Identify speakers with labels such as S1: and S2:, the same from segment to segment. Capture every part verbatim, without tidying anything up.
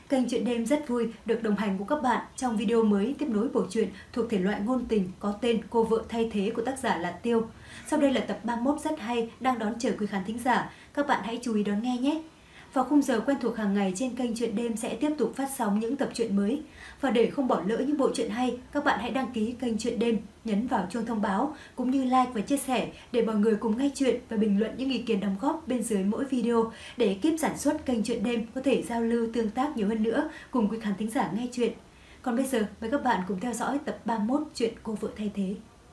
S1: Kênh Chuyện Đêm rất vui được đồng hành cùng các bạn trong video mới tiếp nối bộ truyện thuộc thể loại ngôn tình có tên Cô vợ thay thế của tác giả là Tiêu. Sau đây là tập ba mươi mốt rất hay đang đón chờ quý khán thính giả. Các bạn hãy chú ý đón nghe nhé! Vào khung giờ quen thuộc hàng ngày trên kênh Chuyện Đêm sẽ tiếp tục phát sóng những tập truyện mới. Và để không bỏ lỡ những bộ truyện hay, các bạn hãy đăng ký kênh Chuyện Đêm, nhấn vào chuông thông báo cũng như like và chia sẻ để mọi người cùng nghe chuyện và bình luận những ý kiến đóng góp bên dưới mỗi video để ekip sản xuất kênh Chuyện Đêm có thể giao lưu tương tác nhiều hơn nữa cùng quý khán thính giả nghe chuyện. Còn bây giờ mời các bạn cùng theo dõi tập ba mươi mốt chuyện Cô vợ thay thế.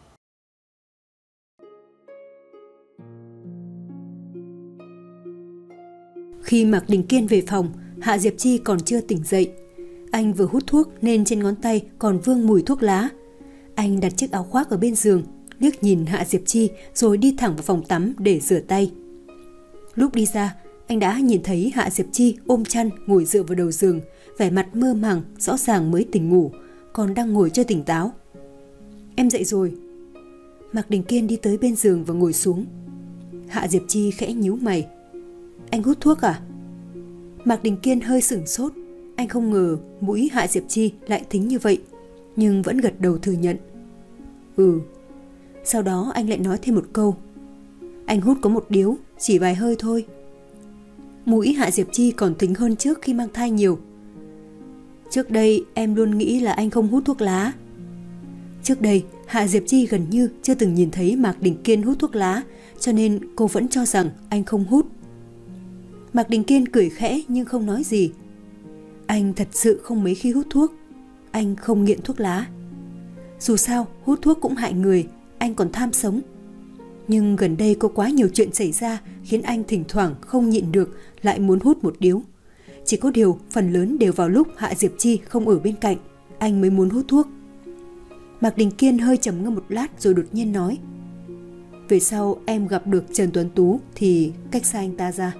S1: Khi Mạc Đình Kiên về phòng, Hạ Diệp Chi còn chưa tỉnh dậy. Anh vừa hút thuốc nên trên ngón tay còn vương mùi thuốc lá. Anh đặt chiếc áo khoác ở bên giường, liếc nhìn Hạ Diệp Chi rồi đi thẳng vào phòng tắm để rửa tay. Lúc đi ra, anh đã nhìn thấy Hạ Diệp Chi ôm chăn ngồi dựa vào đầu giường, vẻ mặt mơ màng, rõ ràng mới tỉnh ngủ, còn đang ngồi chưa tỉnh táo. "Em dậy rồi." Mạc Đình Kiên đi tới bên giường và ngồi xuống. Hạ Diệp Chi khẽ nhíu mày. "Anh hút thuốc à?" Mạc Đình Kiên hơi sửng sốt. Anh không ngờ mũi Hạ Diệp Chi lại thính như vậy, nhưng vẫn gật đầu thừa nhận. "Ừ." Sau đó anh lại nói thêm một câu. "Anh hút có một điếu, chỉ vài hơi thôi." Mũi Hạ Diệp Chi còn thính hơn trước khi mang thai nhiều. "Trước đây em luôn nghĩ là anh không hút thuốc lá." Trước đây Hạ Diệp Chi gần như chưa từng nhìn thấy Mạc Đình Kiên hút thuốc lá, cho nên cô vẫn cho rằng anh không hút. Mạc Đình Kiên cười khẽ nhưng không nói gì. Anh thật sự không mấy khi hút thuốc. Anh không nghiện thuốc lá. Dù sao hút thuốc cũng hại người, anh còn tham sống. Nhưng gần đây có quá nhiều chuyện xảy ra khiến anh thỉnh thoảng không nhịn được lại muốn hút một điếu. Chỉ có điều phần lớn đều vào lúc Hạ Diệp Chi không ở bên cạnh, anh mới muốn hút thuốc. Mạc Đình Kiên hơi trầm ngâm một lát rồi đột nhiên nói. "Về sau em gặp được Trần Tuấn Tú thì cách xa anh ta ra."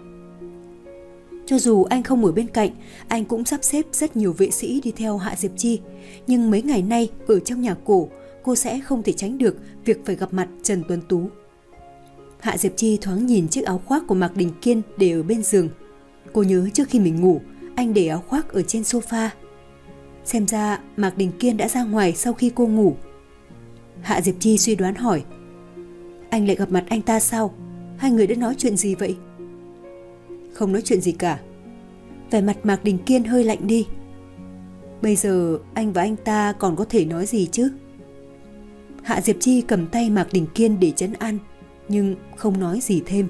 S1: Cho dù anh không ở bên cạnh, anh cũng sắp xếp rất nhiều vệ sĩ đi theo Hạ Diệp Chi. Nhưng mấy ngày nay ở trong nhà cổ, cô sẽ không thể tránh được việc phải gặp mặt Trần Tuấn Tú. Hạ Diệp Chi thoáng nhìn chiếc áo khoác của Mạc Đình Kiên để ở bên giường. Cô nhớ trước khi mình ngủ, anh để áo khoác ở trên sofa. Xem ra Mạc Đình Kiên đã ra ngoài sau khi cô ngủ. Hạ Diệp Chi suy đoán hỏi. "Anh lại gặp mặt anh ta sao? Hai người đã nói chuyện gì vậy?" "Không nói chuyện gì cả." Vẻ mặt Mạc Đình Kiên hơi lạnh đi. "Bây giờ anh và anh ta còn có thể nói gì chứ?" Hạ Diệp Chi cầm tay Mạc Đình Kiên để trấn an, nhưng không nói gì thêm.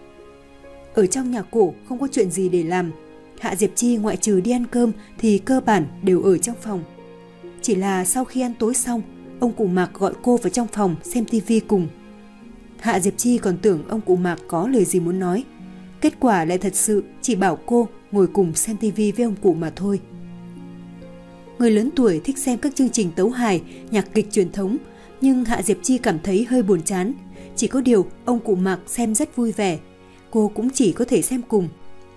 S1: Ở trong nhà cổ không có chuyện gì để làm. Hạ Diệp Chi ngoại trừ đi ăn cơm thì cơ bản đều ở trong phòng. Chỉ là sau khi ăn tối xong, ông cụ Mạc gọi cô vào trong phòng xem tivi cùng. Hạ Diệp Chi còn tưởng ông cụ Mạc có lời gì muốn nói. Kết quả lại thật sự chỉ bảo cô ngồi cùng xem tivi với ông cụ mà thôi. Người lớn tuổi thích xem các chương trình tấu hài, nhạc kịch truyền thống, nhưng Hạ Diệp Chi cảm thấy hơi buồn chán. Chỉ có điều ông cụ Mạc xem rất vui vẻ, cô cũng chỉ có thể xem cùng.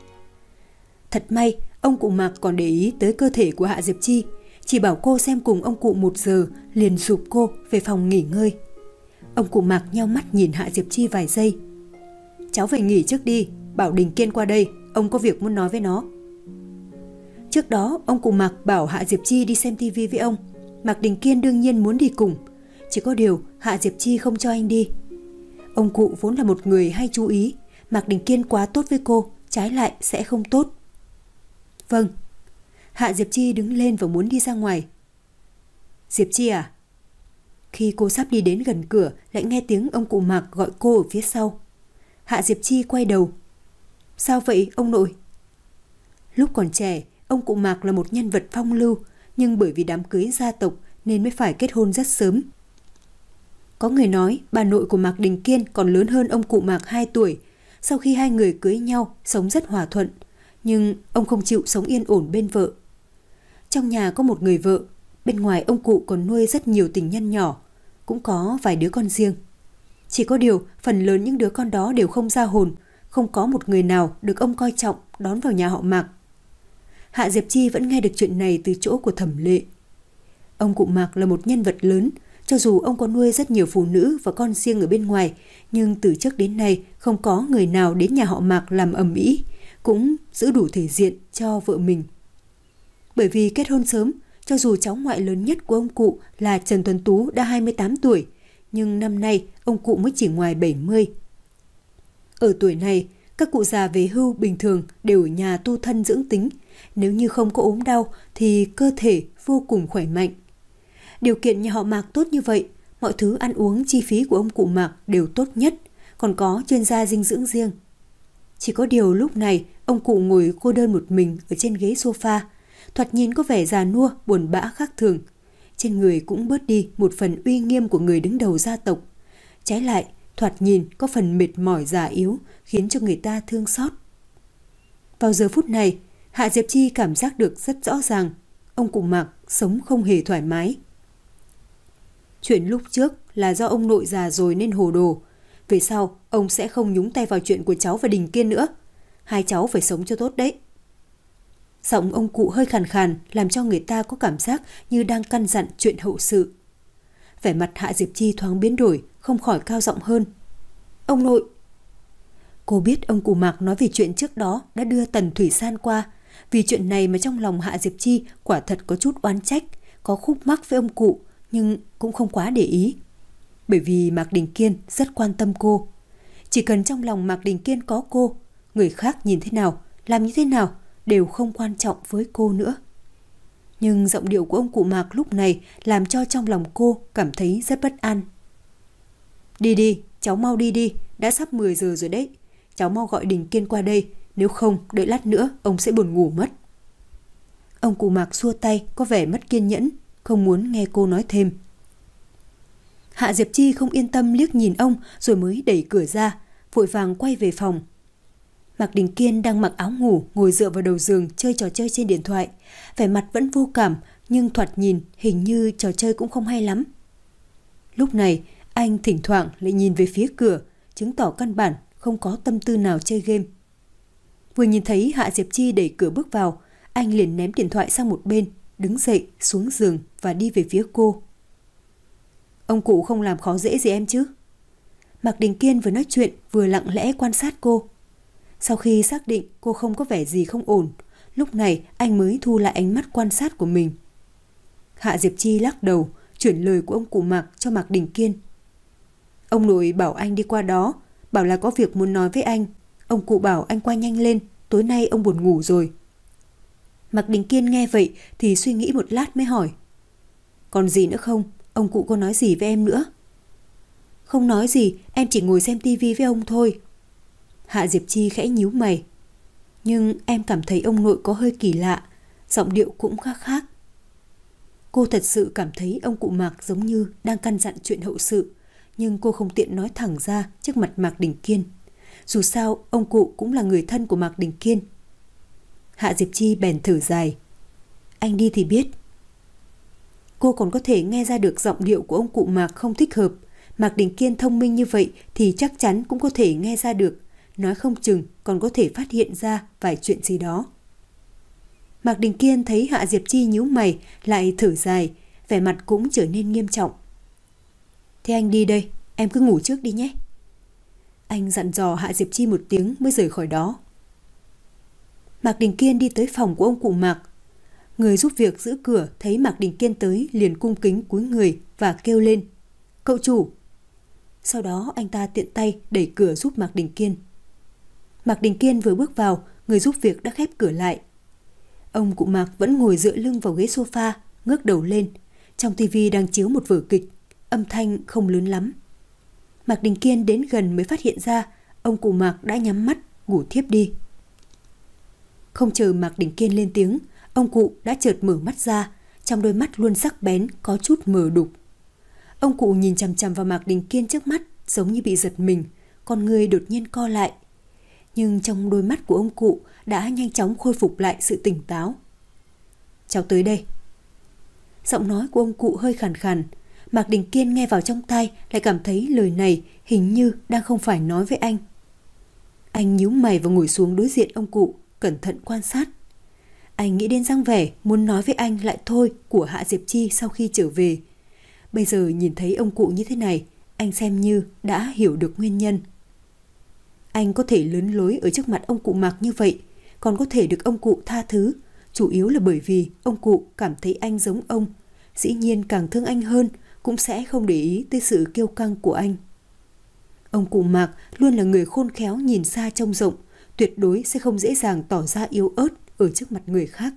S1: Thật may, ông cụ Mạc còn để ý tới cơ thể của Hạ Diệp Chi, chỉ bảo cô xem cùng ông cụ một giờ, liền giục cô về phòng nghỉ ngơi. Ông cụ Mạc nheo mắt nhìn Hạ Diệp Chi vài giây. "Cháu về nghỉ trước đi, bảo Đình Kiên qua đây, ông có việc muốn nói với nó." Trước đó, ông cụ Mạc bảo Hạ Diệp Chi đi xem tivi với ông. Mạc Đình Kiên đương nhiên muốn đi cùng, chỉ có điều Hạ Diệp Chi không cho anh đi. Ông cụ vốn là một người hay chú ý, Mạc Đình Kiên quá tốt với cô, trái lại sẽ không tốt. "Vâng." Hạ Diệp Chi đứng lên và muốn đi ra ngoài. "Diệp Chi à?" Khi cô sắp đi đến gần cửa, lại nghe tiếng ông cụ Mạc gọi cô ở phía sau. Hạ Diệp Chi quay đầu. "Sao vậy ông nội?" Lúc còn trẻ, ông cụ Mạc là một nhân vật phong lưu, nhưng bởi vì đám cưới gia tộc nên mới phải kết hôn rất sớm. Có người nói bà nội của Mạc Đình Kiên còn lớn hơn ông cụ Mạc hai tuổi. Sau khi hai người cưới nhau, sống rất hòa thuận, nhưng ông không chịu sống yên ổn bên vợ. Trong nhà có một người vợ, bên ngoài ông cụ còn nuôi rất nhiều tình nhân nhỏ, cũng có vài đứa con riêng. Chỉ có điều phần lớn những đứa con đó đều không ra hồn, không có một người nào được ông coi trọng đón vào nhà họ Mạc. Hạ Diệp Chi vẫn nghe được chuyện này từ chỗ của Thẩm Lệ. Ông cụ Mạc là một nhân vật lớn, cho dù ông có nuôi rất nhiều phụ nữ và con riêng ở bên ngoài, nhưng từ trước đến nay không có người nào đến nhà họ Mạc làm ầm ĩ, cũng giữ đủ thể diện cho vợ mình. Bởi vì kết hôn sớm, cho dù cháu ngoại lớn nhất của ông cụ là Trần Tuấn Tú đã hai mươi tám tuổi, nhưng năm nay ông cụ mới chỉ ngoài bảy mươi. Ở tuổi này, các cụ già về hưu bình thường đều ở nhà tu thân dưỡng tính, nếu như không có ốm đau thì cơ thể vô cùng khỏe mạnh. Điều kiện nhà họ Mạc tốt như vậy, mọi thứ ăn uống chi phí của ông cụ Mạc đều tốt nhất, còn có chuyên gia dinh dưỡng riêng. Chỉ có điều lúc này, ông cụ ngồi cô đơn một mình ở trên ghế sofa, thoạt nhìn có vẻ già nua, buồn bã khác thường. Trên người cũng bớt đi một phần uy nghiêm của người đứng đầu gia tộc. Trái lại, thoạt nhìn có phần mệt mỏi già yếu, khiến cho người ta thương xót. Vào giờ phút này, Hạ Diệp Chi cảm giác được rất rõ ràng, ông cụ Mạc sống không hề thoải mái. Chuyện lúc trước là do ông nội già rồi nên hồ đồ. Về sau, ông sẽ không nhúng tay vào chuyện của cháu và Đình Kiên nữa. Hai cháu phải sống cho tốt đấy. Giọng ông cụ hơi khàn khàn, làm cho người ta có cảm giác như đang căn dặn chuyện hậu sự. Vẻ mặt Hạ Diệp Chi thoáng biến đổi, không khỏi cao giọng hơn. Ông nội! Cô biết ông cụ Mạc nói về chuyện trước đó đã đưa Tần Thủy San qua. Vì chuyện này mà trong lòng Hạ Diệp Chi quả thật có chút oán trách, có khúc mắc với ông cụ, nhưng cũng không quá để ý. Bởi vì Mạc Đình Kiên rất quan tâm cô. Chỉ cần trong lòng Mạc Đình Kiên có cô, người khác nhìn thế nào, làm như thế nào đều không quan trọng với cô nữa. Nhưng giọng điệu của ông cụ Mạc lúc này làm cho trong lòng cô cảm thấy rất bất an. Đi đi, cháu mau đi đi, đã sắp mười giờ rồi đấy. Cháu mau gọi Đình Kiên qua đây, nếu không đợi lát nữa ông sẽ buồn ngủ mất. Ông cụ Mạc xua tay, có vẻ mất kiên nhẫn, không muốn nghe cô nói thêm. Hạ Diệp Chi không yên tâm liếc nhìn ông rồi mới đẩy cửa ra, vội vàng quay về phòng. Mạc Đình Kiên đang mặc áo ngủ, ngồi dựa vào đầu giường chơi trò chơi trên điện thoại, vẻ mặt vẫn vô cảm, nhưng thoạt nhìn hình như trò chơi cũng không hay lắm. Lúc này, anh thỉnh thoảng lại nhìn về phía cửa, chứng tỏ căn bản không có tâm tư nào chơi game. Vừa nhìn thấy Hạ Diệp Chi đẩy cửa bước vào, anh liền ném điện thoại sang một bên, đứng dậy xuống giường và đi về phía cô. Ông cụ không làm khó dễ gì em chứ? Mạc Đình Kiên vừa nói chuyện vừa lặng lẽ quan sát cô. Sau khi xác định cô không có vẻ gì không ổn, lúc này anh mới thu lại ánh mắt quan sát của mình. Hạ Diệp Chi lắc đầu, chuyển lời của ông cụ Mạc cho Mạc Đình Kiên. Ông nội bảo anh đi qua đó, bảo là có việc muốn nói với anh. Ông cụ bảo anh qua nhanh lên, tối nay ông buồn ngủ rồi. Mạc Đình Kiên nghe vậy thì suy nghĩ một lát mới hỏi. Còn gì nữa không? Ông cụ có nói gì với em nữa? Không nói gì, em chỉ ngồi xem tivi với ông thôi. Hạ Diệp Chi khẽ nhíu mày. Nhưng em cảm thấy ông nội có hơi kỳ lạ, giọng điệu cũng khác khác. Cô thật sự cảm thấy ông cụ Mạc giống như đang căn dặn chuyện hậu sự, nhưng cô không tiện nói thẳng ra trước mặt Mạc Đình Kiên. Dù sao, ông cụ cũng là người thân của Mạc Đình Kiên. Hạ Diệp Chi bèn thở dài. Anh đi thì biết. Cô còn có thể nghe ra được giọng điệu của ông cụ Mạc không thích hợp. Mạc Đình Kiên thông minh như vậy thì chắc chắn cũng có thể nghe ra được. Nói không chừng còn có thể phát hiện ra vài chuyện gì đó. Mạc Đình Kiên thấy Hạ Diệp Chi nhíu mày, lại thở dài, vẻ mặt cũng trở nên nghiêm trọng. Thế anh đi đây, em cứ ngủ trước đi nhé. Anh dặn dò Hạ Diệp Chi một tiếng mới rời khỏi đó. Mạc Đình Kiên đi tới phòng của ông cụ Mạc. Người giúp việc giữ cửa thấy Mạc Đình Kiên tới liền cung kính cúi người và kêu lên. Cậu chủ! Sau đó anh ta tiện tay đẩy cửa giúp Mạc Đình Kiên. Mạc Đình Kiên vừa bước vào, người giúp việc đã khép cửa lại. Ông cụ Mạc vẫn ngồi dựa lưng vào ghế sofa, ngước đầu lên. Trong tivi đang chiếu một vở kịch, âm thanh không lớn lắm. Mạc Đình Kiên đến gần mới phát hiện ra ông cụ Mạc đã nhắm mắt, ngủ thiếp đi. Không chờ Mạc Đình Kiên lên tiếng, ông cụ đã chợt mở mắt ra, trong đôi mắt luôn sắc bén, có chút mờ đục. Ông cụ nhìn chằm chằm vào Mạc Đình Kiên trước mắt, giống như bị giật mình, con người đột nhiên co lại. Nhưng trong đôi mắt của ông cụ đã nhanh chóng khôi phục lại sự tỉnh táo. Cháu tới đây. Giọng nói của ông cụ hơi khàn khàn. Mạc Đình Kiên nghe vào trong tai lại cảm thấy lời này hình như đang không phải nói với anh. Anh nhíu mày và ngồi xuống đối diện ông cụ, cẩn thận quan sát. Anh nghĩ đến dáng vẻ muốn nói với anh lại thôi của Hạ Diệp Chi sau khi trở về. Bây giờ nhìn thấy ông cụ như thế này, anh xem như đã hiểu được nguyên nhân. Anh có thể lớn lối ở trước mặt ông cụ Mạc như vậy, còn có thể được ông cụ tha thứ, chủ yếu là bởi vì ông cụ cảm thấy anh giống ông, dĩ nhiên càng thương anh hơn, cũng sẽ không để ý tới sự kiêu căng của anh. Ông cụ Mạc luôn là người khôn khéo nhìn xa trông rộng, tuyệt đối sẽ không dễ dàng tỏ ra yếu ớt ở trước mặt người khác.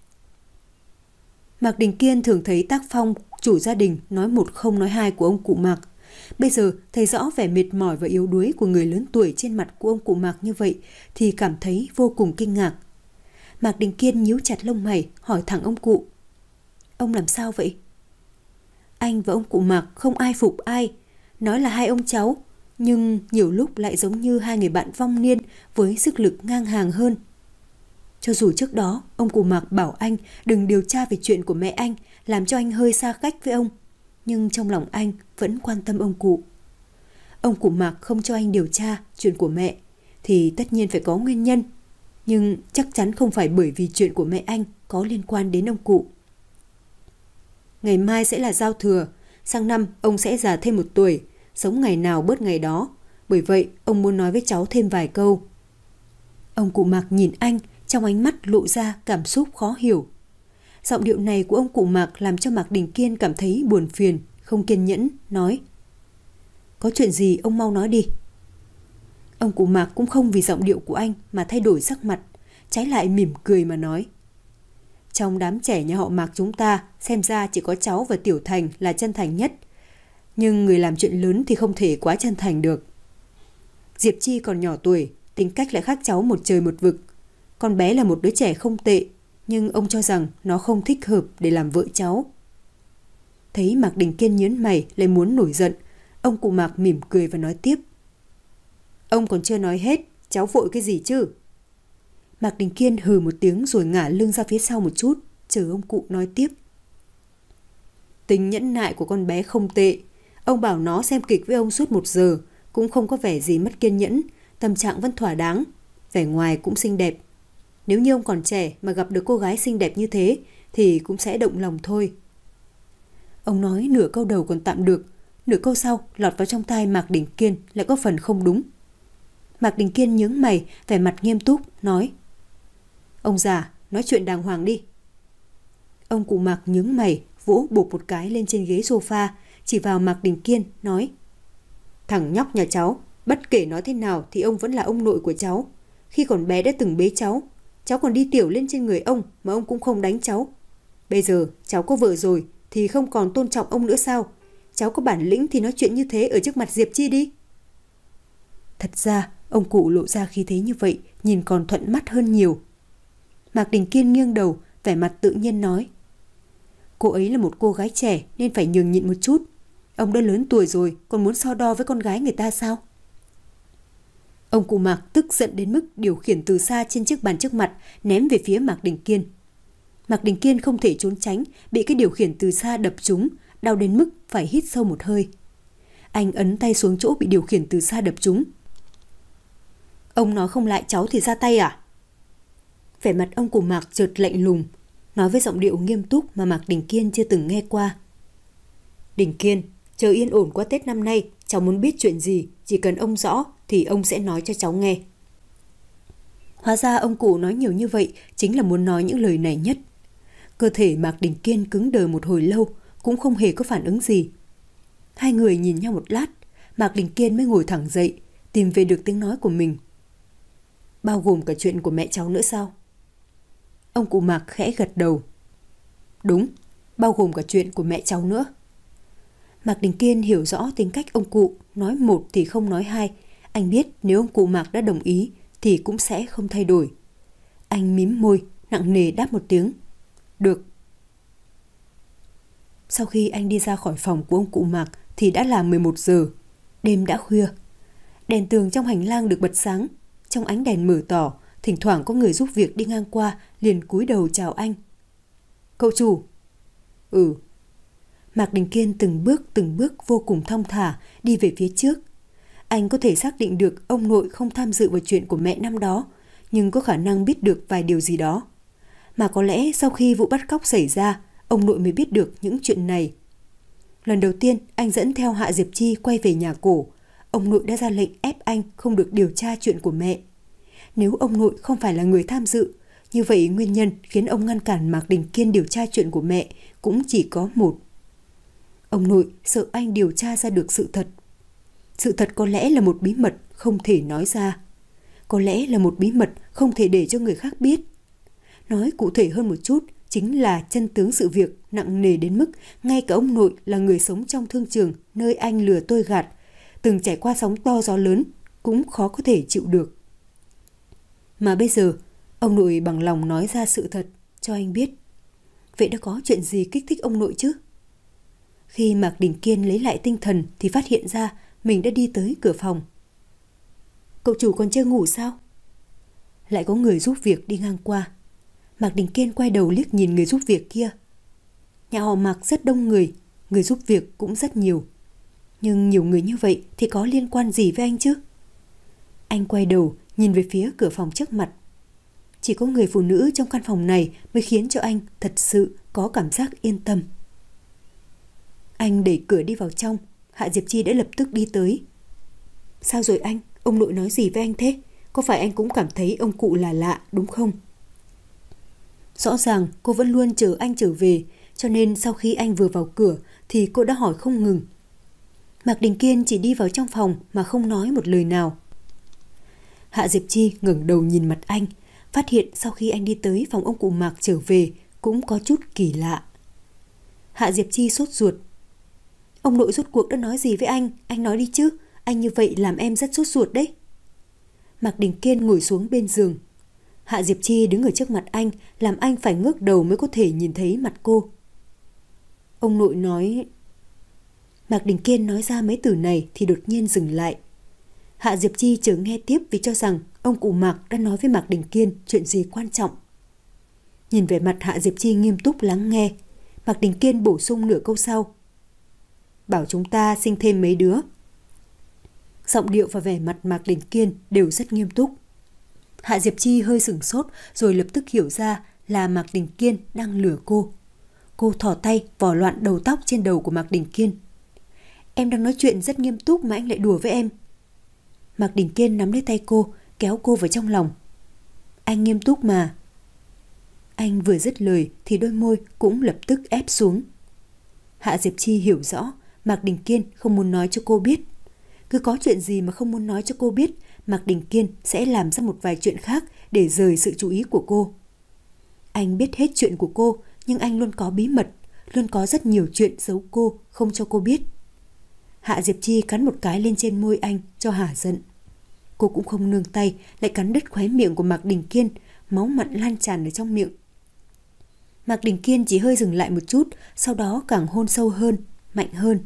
S1: Mạc Đình Kiên thường thấy tác phong chủ gia đình nói một không nói hai của ông cụ Mạc. Bây giờ thấy rõ vẻ mệt mỏi và yếu đuối của người lớn tuổi trên mặt của ông cụ Mạc như vậy thì cảm thấy vô cùng kinh ngạc. Mạc Đình Kiên nhíu chặt lông mày hỏi thẳng ông cụ: Ông làm sao vậy? Anh và ông cụ Mạc không ai phục ai, nói là hai ông cháu, nhưng nhiều lúc lại giống như hai người bạn vong niên với sức lực ngang hàng hơn. Cho dù trước đó ông cụ Mạc bảo anh đừng điều tra về chuyện của mẹ anh, làm cho anh hơi xa cách với ông, nhưng trong lòng anh vẫn quan tâm ông cụ. Ông cụ Mạc không cho anh điều tra chuyện của mẹ thì tất nhiên phải có nguyên nhân, nhưng chắc chắn không phải bởi vì chuyện của mẹ anh có liên quan đến ông cụ. Ngày mai sẽ là giao thừa, sang năm ông sẽ già thêm một tuổi, sống ngày nào bớt ngày đó, bởi vậy ông muốn nói với cháu thêm vài câu. Ông cụ Mạc nhìn anh, trong ánh mắt lộ ra cảm xúc khó hiểu. Giọng điệu này của ông cụ Mạc làm cho Mạc Đình Kiên cảm thấy buồn phiền, không kiên nhẫn, nói: Có chuyện gì ông mau nói đi. Ông cụ Mạc cũng không vì giọng điệu của anh mà thay đổi sắc mặt, trái lại mỉm cười mà nói: Trong đám trẻ nhà họ Mạc chúng ta, xem ra chỉ có cháu và Tiểu Thành là chân thành nhất. Nhưng người làm chuyện lớn thì không thể quá chân thành được. Diệp Chi còn nhỏ tuổi, tính cách lại khác cháu một trời một vực. Con bé là một đứa trẻ không tệ, nhưng ông cho rằng nó không thích hợp để làm vợ cháu. Thấy Mạc Đình Kiên nhớn mày lại muốn nổi giận, ông cụ Mạc mỉm cười và nói tiếp: Ông còn chưa nói hết, cháu vội cái gì chứ? Mạc Đình Kiên hừ một tiếng rồi ngả lưng ra phía sau một chút, chờ ông cụ nói tiếp. Tính nhẫn nại của con bé không tệ. Ông bảo nó xem kịch với ông suốt một giờ, cũng không có vẻ gì mất kiên nhẫn, tâm trạng vẫn thỏa đáng, vẻ ngoài cũng xinh đẹp. Nếu như ông còn trẻ mà gặp được cô gái xinh đẹp như thế thì cũng sẽ động lòng thôi. Ông nói nửa câu đầu còn tạm được, nửa câu sau lọt vào trong tai Mạc Đình Kiên lại có phần không đúng. Mạc Đình Kiên nhướng mày, vẻ mặt nghiêm túc, nói: Ông già, nói chuyện đàng hoàng đi. Ông cụ Mạc nhướng mày, vỗ bụp một cái lên trên ghế sofa, chỉ vào Mạc Đình Kiên, nói: Thằng nhóc nhà cháu, bất kể nói thế nào thì ông vẫn là ông nội của cháu. Khi còn bé đã từng bế cháu, cháu còn đi tiểu lên trên người ông mà ông cũng không đánh cháu. Bây giờ cháu có vợ rồi thì không còn tôn trọng ông nữa sao? Cháu có bản lĩnh thì nói chuyện như thế ở trước mặt Diệp Chi đi. Thật ra ông cụ lộ ra khí thế như vậy nhìn còn thuận mắt hơn nhiều. Mạc Đình Kiên nghiêng đầu, vẻ mặt tự nhiên nói: Cô ấy là một cô gái trẻ nên phải nhường nhịn một chút. Ông đã lớn tuổi rồi, còn muốn so đo với con gái người ta sao? Ông cụ Mạc tức giận đến mức điều khiển từ xa trên chiếc bàn trước mặt ném về phía Mạc Đình Kiên. Mạc Đình Kiên không thể trốn tránh, bị cái điều khiển từ xa đập trúng, đau đến mức phải hít sâu một hơi. Anh ấn tay xuống chỗ bị điều khiển từ xa đập trúng. Ông nói không lại cháu thì ra tay à? Vẻ mặt ông cụ Mạc chợt lạnh lùng, nói với giọng điệu nghiêm túc mà Mạc Đình Kiên chưa từng nghe qua. Đình Kiên, chờ yên ổn qua Tết năm nay, cháu muốn biết chuyện gì, chỉ cần ông rõ thì ông sẽ nói cho cháu nghe. Hóa ra ông cụ nói nhiều như vậy chính là muốn nói những lời này nhất. Cơ thể Mạc Đình Kiên cứng đờ một hồi lâu, cũng không hề có phản ứng gì. Hai người nhìn nhau một lát, Mạc Đình Kiên mới ngồi thẳng dậy, tìm về được tiếng nói của mình. Bao gồm cả chuyện của mẹ cháu nữa sao? Ông cụ Mạc khẽ gật đầu. Đúng, bao gồm cả chuyện của mẹ cháu nữa. Mạc Đình Kiên hiểu rõ tính cách ông cụ, nói một thì không nói hai. Anh biết nếu ông cụ Mạc đã đồng ý thì cũng sẽ không thay đổi. Anh mím môi, nặng nề đáp một tiếng. Được. Sau khi anh đi ra khỏi phòng của ông cụ Mạc thì đã là mười một giờ. Đêm đã khuya. Đèn tường trong hành lang được bật sáng. Trong ánh đèn mở tỏ, thỉnh thoảng có người giúp việc đi ngang qua liền cúi đầu chào anh. Cậu chủ. Ừ. Mạc Đình Kiên từng bước từng bước vô cùng thong thả đi về phía trước. Anh có thể xác định được ông nội không tham dự vào chuyện của mẹ năm đó, nhưng có khả năng biết được vài điều gì đó. Mà có lẽ sau khi vụ bắt cóc xảy ra, ông nội mới biết được những chuyện này. Lần đầu tiên anh dẫn theo Hạ Diệp Chi quay về nhà cổ, ông nội đã ra lệnh ép anh không được điều tra chuyện của mẹ. Nếu ông nội không phải là người tham dự, Như vậy nguyên nhân khiến ông ngăn cản Mạc Đình Kiên điều tra chuyện của mẹ cũng chỉ có một. Ông nội sợ anh điều tra ra được sự thật. Sự thật có lẽ là một bí mật không thể nói ra. Có lẽ là một bí mật không thể để cho người khác biết. Nói cụ thể hơn một chút, chính là chân tướng sự việc nặng nề đến mức ngay cả ông nội là người sống trong thương trường nơi anh lừa tôi gạt, từng trải qua sóng to gió lớn, cũng khó có thể chịu được. Mà bây giờ, ông nội bằng lòng nói ra sự thật cho anh biết. Vậy đã có chuyện gì kích thích ông nội chứ? Khi Mạc Đình Kiên lấy lại tinh thần thì phát hiện ra mình đã đi tới cửa phòng. Cậu chủ còn chưa ngủ sao? Lại có người giúp việc đi ngang qua. Mạc Đình Kiên quay đầu liếc nhìn người giúp việc kia. Nhà họ Mạc rất đông người, người giúp việc cũng rất nhiều. Nhưng nhiều người như vậy thì có liên quan gì với anh chứ? Anh quay đầu nhìn về phía cửa phòng trước mặt. Chỉ có người phụ nữ trong căn phòng này mới khiến cho anh thật sự có cảm giác yên tâm. Anh đẩy cửa đi vào trong, Hạ Diệp Chi đã lập tức đi tới. Sao rồi anh? Ông nội nói gì với anh thế? Có phải anh cũng cảm thấy ông cụ là lạ đúng không? Rõ ràng cô vẫn luôn chờ anh trở về, cho nên sau khi anh vừa vào cửa thì cô đã hỏi không ngừng. Mạc Đình Kiên chỉ đi vào trong phòng mà không nói một lời nào. Hạ Diệp Chi ngẩng đầu nhìn mặt anh, phát hiện sau khi anh đi tới phòng ông cụ Mạc trở về cũng có chút kỳ lạ. Hạ Diệp Chi sốt ruột. Ông nội rốt cuộc đã nói gì với anh? Anh nói đi chứ, anh như vậy làm em rất sốt ruột đấy. Mạc Đình Kiên ngồi xuống bên giường. Hạ Diệp Chi đứng ở trước mặt anh, làm anh phải ngước đầu mới có thể nhìn thấy mặt cô. Ông nội nói... Mạc Đình Kiên nói ra mấy từ này thì đột nhiên dừng lại. Hạ Diệp Chi chờ nghe tiếp vì cho rằng ông cụ Mạc đã nói với Mạc Đình Kiên chuyện gì quan trọng. Nhìn về mặt Hạ Diệp Chi nghiêm túc lắng nghe, Mạc Đình Kiên bổ sung nửa câu sau. Bảo chúng ta sinh thêm mấy đứa. Giọng điệu và vẻ mặt Mạc Đình Kiên đều rất nghiêm túc. Hạ Diệp Chi hơi sửng sốt rồi lập tức hiểu ra là Mạc Đình Kiên đang lừa cô. Cô thò tay vò loạn đầu tóc trên đầu của Mạc Đình Kiên. Em đang nói chuyện rất nghiêm túc mà anh lại đùa với em. Mạc Đình Kiên nắm lấy tay cô, kéo cô vào trong lòng. Anh nghiêm túc mà. Anh vừa dứt lời thì đôi môi cũng lập tức ép xuống. Hạ Diệp Chi hiểu rõ Mạc Đình Kiên không muốn nói cho cô biết. Cứ có chuyện gì mà không muốn nói cho cô biết, Mạc Đình Kiên sẽ làm ra một vài chuyện khác để rời sự chú ý của cô. Anh biết hết chuyện của cô, nhưng anh luôn có bí mật, luôn có rất nhiều chuyện giấu cô, không cho cô biết. Hạ Diệp Chi cắn một cái lên trên môi anh cho hả giận. Cô cũng không nương tay, lại cắn đứt khóe miệng của Mạc Đình Kiên, máu mặn lan tràn ở trong miệng. Mạc Đình Kiên chỉ hơi dừng lại một chút, sau đó càng hôn sâu hơn, mạnh hơn.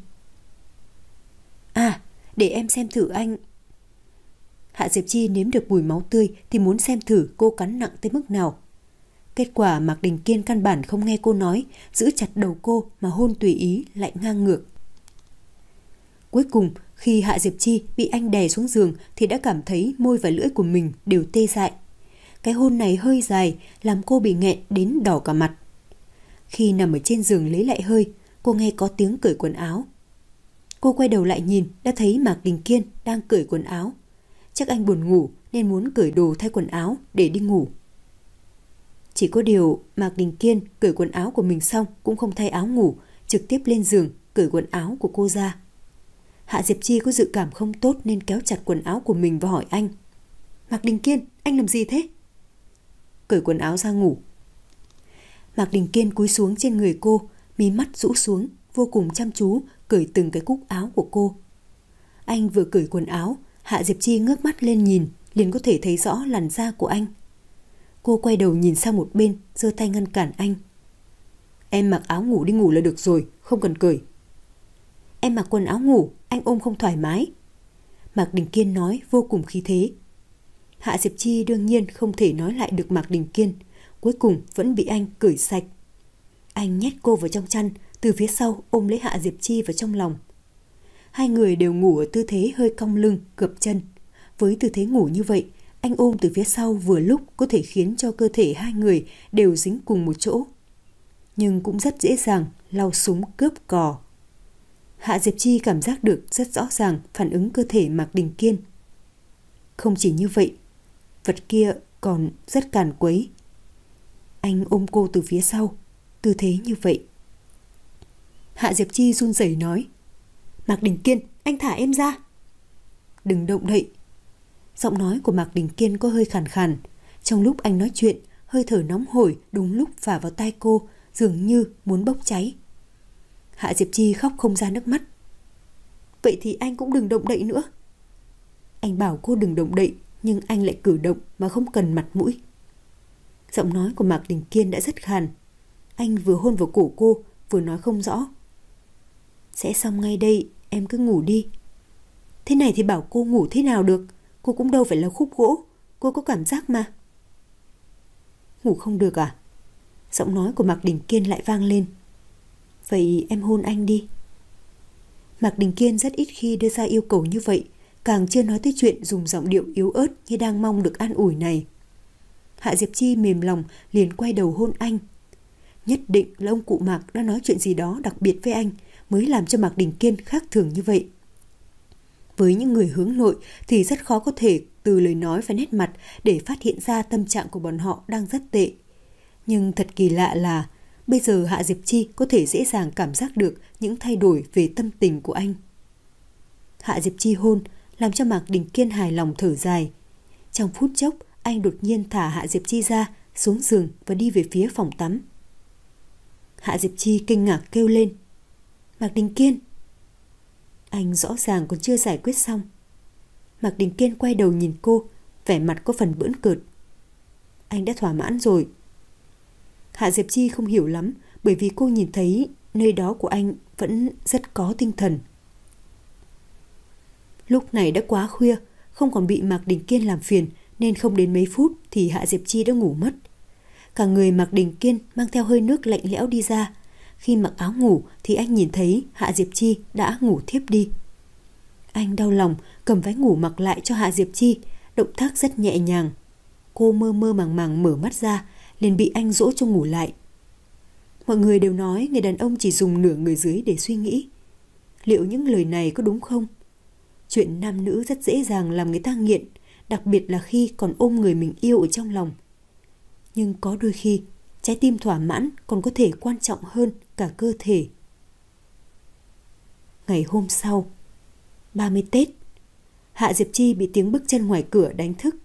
S1: À, để em xem thử anh... Hạ Diệp Chi nếm được mùi máu tươi thì muốn xem thử cô cắn nặng tới mức nào. Kết quả Mạc Đình Kiên căn bản không nghe cô nói, giữ chặt đầu cô mà hôn tùy ý lại ngang ngược. Cuối cùng, khi Hạ Diệp Chi bị anh đè xuống giường thì đã cảm thấy môi và lưỡi của mình đều tê dại. Cái hôn này hơi dài, làm cô bị nghẹn đến đỏ cả mặt. Khi nằm ở trên giường lấy lại hơi, cô nghe có tiếng cởi quần áo. Cô quay đầu lại nhìn, đã thấy Mạc Đình Kiên đang cởi quần áo. Chắc anh buồn ngủ nên muốn cởi đồ thay quần áo để đi ngủ. Chỉ có điều Mạc Đình Kiên cởi quần áo của mình xong cũng không thay áo ngủ, trực tiếp lên giường cởi quần áo của cô ra. Hạ Diệp Chi có dự cảm không tốt nên kéo chặt quần áo của mình và hỏi anh. Mạc Đình Kiên, anh làm gì thế? Cởi quần áo ra ngủ. Mạc Đình Kiên cúi xuống trên người cô, mí mắt rũ xuống, vô cùng chăm chú cởi từng cái cúc áo của cô. Anh vừa cởi quần áo, Hạ Diệp Chi ngước mắt lên nhìn, liền có thể thấy rõ làn da của anh. Cô quay đầu nhìn sang một bên, giơ tay ngăn cản anh. Em mặc áo ngủ đi ngủ là được rồi, không cần cởi. Em mặc quần áo ngủ, anh ôm không thoải mái. Mạc Đình Kiên nói vô cùng khí thế. Hạ Diệp Chi đương nhiên không thể nói lại được Mạc Đình Kiên, cuối cùng vẫn bị anh cởi sạch. Anh nhét cô vào trong chăn, từ phía sau ôm lấy Hạ Diệp Chi vào trong lòng. Hai người đều ngủ ở tư thế hơi cong lưng, gập chân. Với tư thế ngủ như vậy, anh ôm từ phía sau vừa lúc có thể khiến cho cơ thể hai người đều dính cùng một chỗ. Nhưng cũng rất dễ dàng lau súng cướp cò. Hạ Diệp Chi cảm giác được rất rõ ràng phản ứng cơ thể Mạc Đình Kiên. Không chỉ như vậy, vật kia còn rất càn quấy. Anh ôm cô từ phía sau, tư thế như vậy. Hạ Diệp Chi run rẩy nói: Mạc Đình Kiên, anh thả em ra. Đừng động đậy. Giọng nói của Mạc Đình Kiên có hơi khàn khàn. Trong lúc anh nói chuyện, hơi thở nóng hổi đúng lúc phả vào tai cô, dường như muốn bốc cháy. Hạ Diệp Chi khóc không ra nước mắt. Vậy thì anh cũng đừng động đậy nữa. Anh bảo cô đừng động đậy, nhưng anh lại cử động mà không cần mặt mũi. Giọng nói của Mạc Đình Kiên đã rất khàn. Anh vừa hôn vào cổ cô, vừa nói không rõ. Sẽ xong ngay đây, em cứ ngủ đi. Thế này thì bảo cô ngủ thế nào được. Cô cũng đâu phải là khúc gỗ. Cô có cảm giác mà. Ngủ không được à? Giọng nói của Mạc Đình Kiên lại vang lên. Vậy em hôn anh đi. Mạc Đình Kiên rất ít khi đưa ra yêu cầu như vậy, càng chưa nói tới chuyện dùng giọng điệu yếu ớt như đang mong được an ủi này. Hạ Diệp Chi mềm lòng liền quay đầu hôn anh. Nhất định là ông cụ Mạc đã nói chuyện gì đó đặc biệt với anh mới làm cho Mạc Đình Kiên khác thường như vậy. Với những người hướng nội thì rất khó có thể từ lời nói và nét mặt để phát hiện ra tâm trạng của bọn họ đang rất tệ. Nhưng thật kỳ lạ là bây giờ Hạ Diệp Chi có thể dễ dàng cảm giác được những thay đổi về tâm tình của anh. Hạ Diệp Chi hôn làm cho Mạc Đình Kiên hài lòng thở dài. Trong phút chốc, anh đột nhiên thả Hạ Diệp Chi ra, xuống giường và đi về phía phòng tắm. Hạ Diệp Chi kinh ngạc kêu lên: Mạc Đình Kiên! Anh rõ ràng còn chưa giải quyết xong. Mạc Đình Kiên quay đầu nhìn cô, vẻ mặt có phần bỡn cợt. Anh đã thỏa mãn rồi. Hạ Diệp Chi không hiểu lắm, bởi vì cô nhìn thấy nơi đó của anh vẫn rất có tinh thần. Lúc này đã quá khuya, không còn bị Mạc Đình Kiên làm phiền, nên không đến mấy phút thì Hạ Diệp Chi đã ngủ mất. Cả người Mạc Đình Kiên mang theo hơi nước lạnh lẽo đi ra. Khi mặc áo ngủ thì anh nhìn thấy Hạ Diệp Chi đã ngủ thiếp đi. Anh đau lòng cầm váy ngủ mặc lại cho Hạ Diệp Chi, động tác rất nhẹ nhàng. Cô mơ mơ màng màng mở mắt ra, liền bị anh dỗ cho ngủ lại. Mọi người đều nói người đàn ông chỉ dùng nửa người dưới để suy nghĩ. Liệu những lời này có đúng không? Chuyện nam nữ rất dễ dàng làm người ta nghiện, đặc biệt là khi còn ôm người mình yêu ở trong lòng. Nhưng có đôi khi, trái tim thỏa mãn còn có thể quan trọng hơn cả cơ thể. Ngày hôm sau, ba mươi Tết, Hạ Diệp Chi bị tiếng bước chân ngoài cửa đánh thức.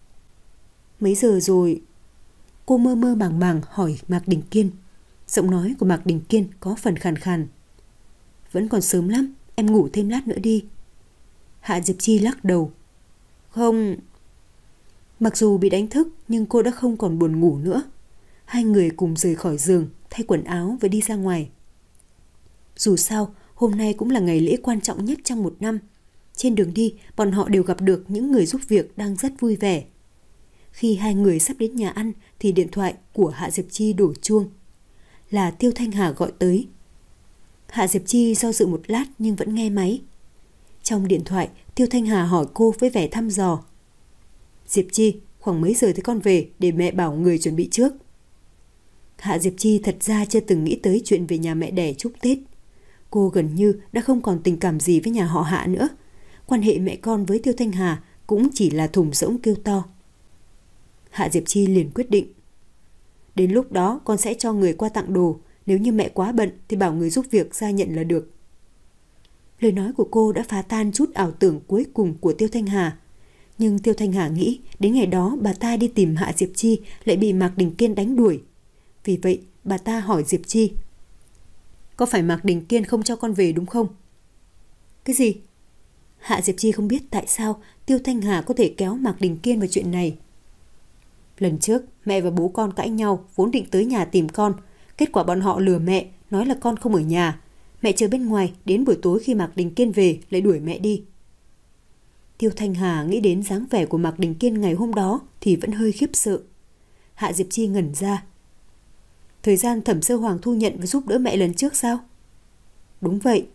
S1: Mấy giờ rồi? Cô mơ mơ màng màng hỏi Mạc Đình Kiên. Giọng nói của Mạc Đình Kiên có phần khàn khàn. Vẫn còn sớm lắm, em ngủ thêm lát nữa đi. Hạ Diệp Chi lắc đầu. Không. Mặc dù bị đánh thức nhưng cô đã không còn buồn ngủ nữa. Hai người cùng rời khỏi giường, thay quần áo và đi ra ngoài. Dù sao, hôm nay cũng là ngày lễ quan trọng nhất trong một năm. Trên đường đi, bọn họ đều gặp được những người giúp việc đang rất vui vẻ. Khi hai người sắp đến nhà ăn thì điện thoại của Hạ Diệp Chi đổ chuông. Là Tiêu Thanh Hà gọi tới. Hạ Diệp Chi do dự một lát nhưng vẫn nghe máy. Trong điện thoại, Tiêu Thanh Hà hỏi cô với vẻ thăm dò. Diệp Chi, khoảng mấy giờ thì con về để mẹ bảo người chuẩn bị trước. Hạ Diệp Chi thật ra chưa từng nghĩ tới chuyện về nhà mẹ đẻ chúc Tết. Cô gần như đã không còn tình cảm gì với nhà họ Hạ nữa. Quan hệ mẹ con với Tiêu Thanh Hà cũng chỉ là thùng rỗng kêu to. Hạ Diệp Chi liền quyết định. Đến lúc đó con sẽ cho người qua tặng đồ. Nếu như mẹ quá bận thì bảo người giúp việc ra nhận là được. Lời nói của cô đã phá tan chút ảo tưởng cuối cùng của Tiêu Thanh Hà. Nhưng Tiêu Thanh Hà nghĩ đến ngày đó bà ta đi tìm Hạ Diệp Chi lại bị Mạc Đình Kiên đánh đuổi. Vì vậy bà ta hỏi Diệp Chi. Có phải Mạc Đình Kiên không cho con về đúng không? Cái gì? Hạ Diệp Chi không biết tại sao Tiêu Thanh Hà có thể kéo Mạc Đình Kiên vào chuyện này. Lần trước mẹ và bố con cãi nhau, vốn định tới nhà tìm con. Kết quả bọn họ lừa mẹ, nói là con không ở nhà. Mẹ chờ bên ngoài, đến buổi tối khi Mạc Đình Kiên về lại đuổi mẹ đi. Tiêu Thanh Hà nghĩ đến dáng vẻ của Mạc Đình Kiên ngày hôm đó thì vẫn hơi khiếp sợ. Hạ Diệp Chi ngẩn ra. Thời gian Thẩm Sơ Hoàng thu nhận và giúp đỡ mẹ lần trước sao? Đúng vậy.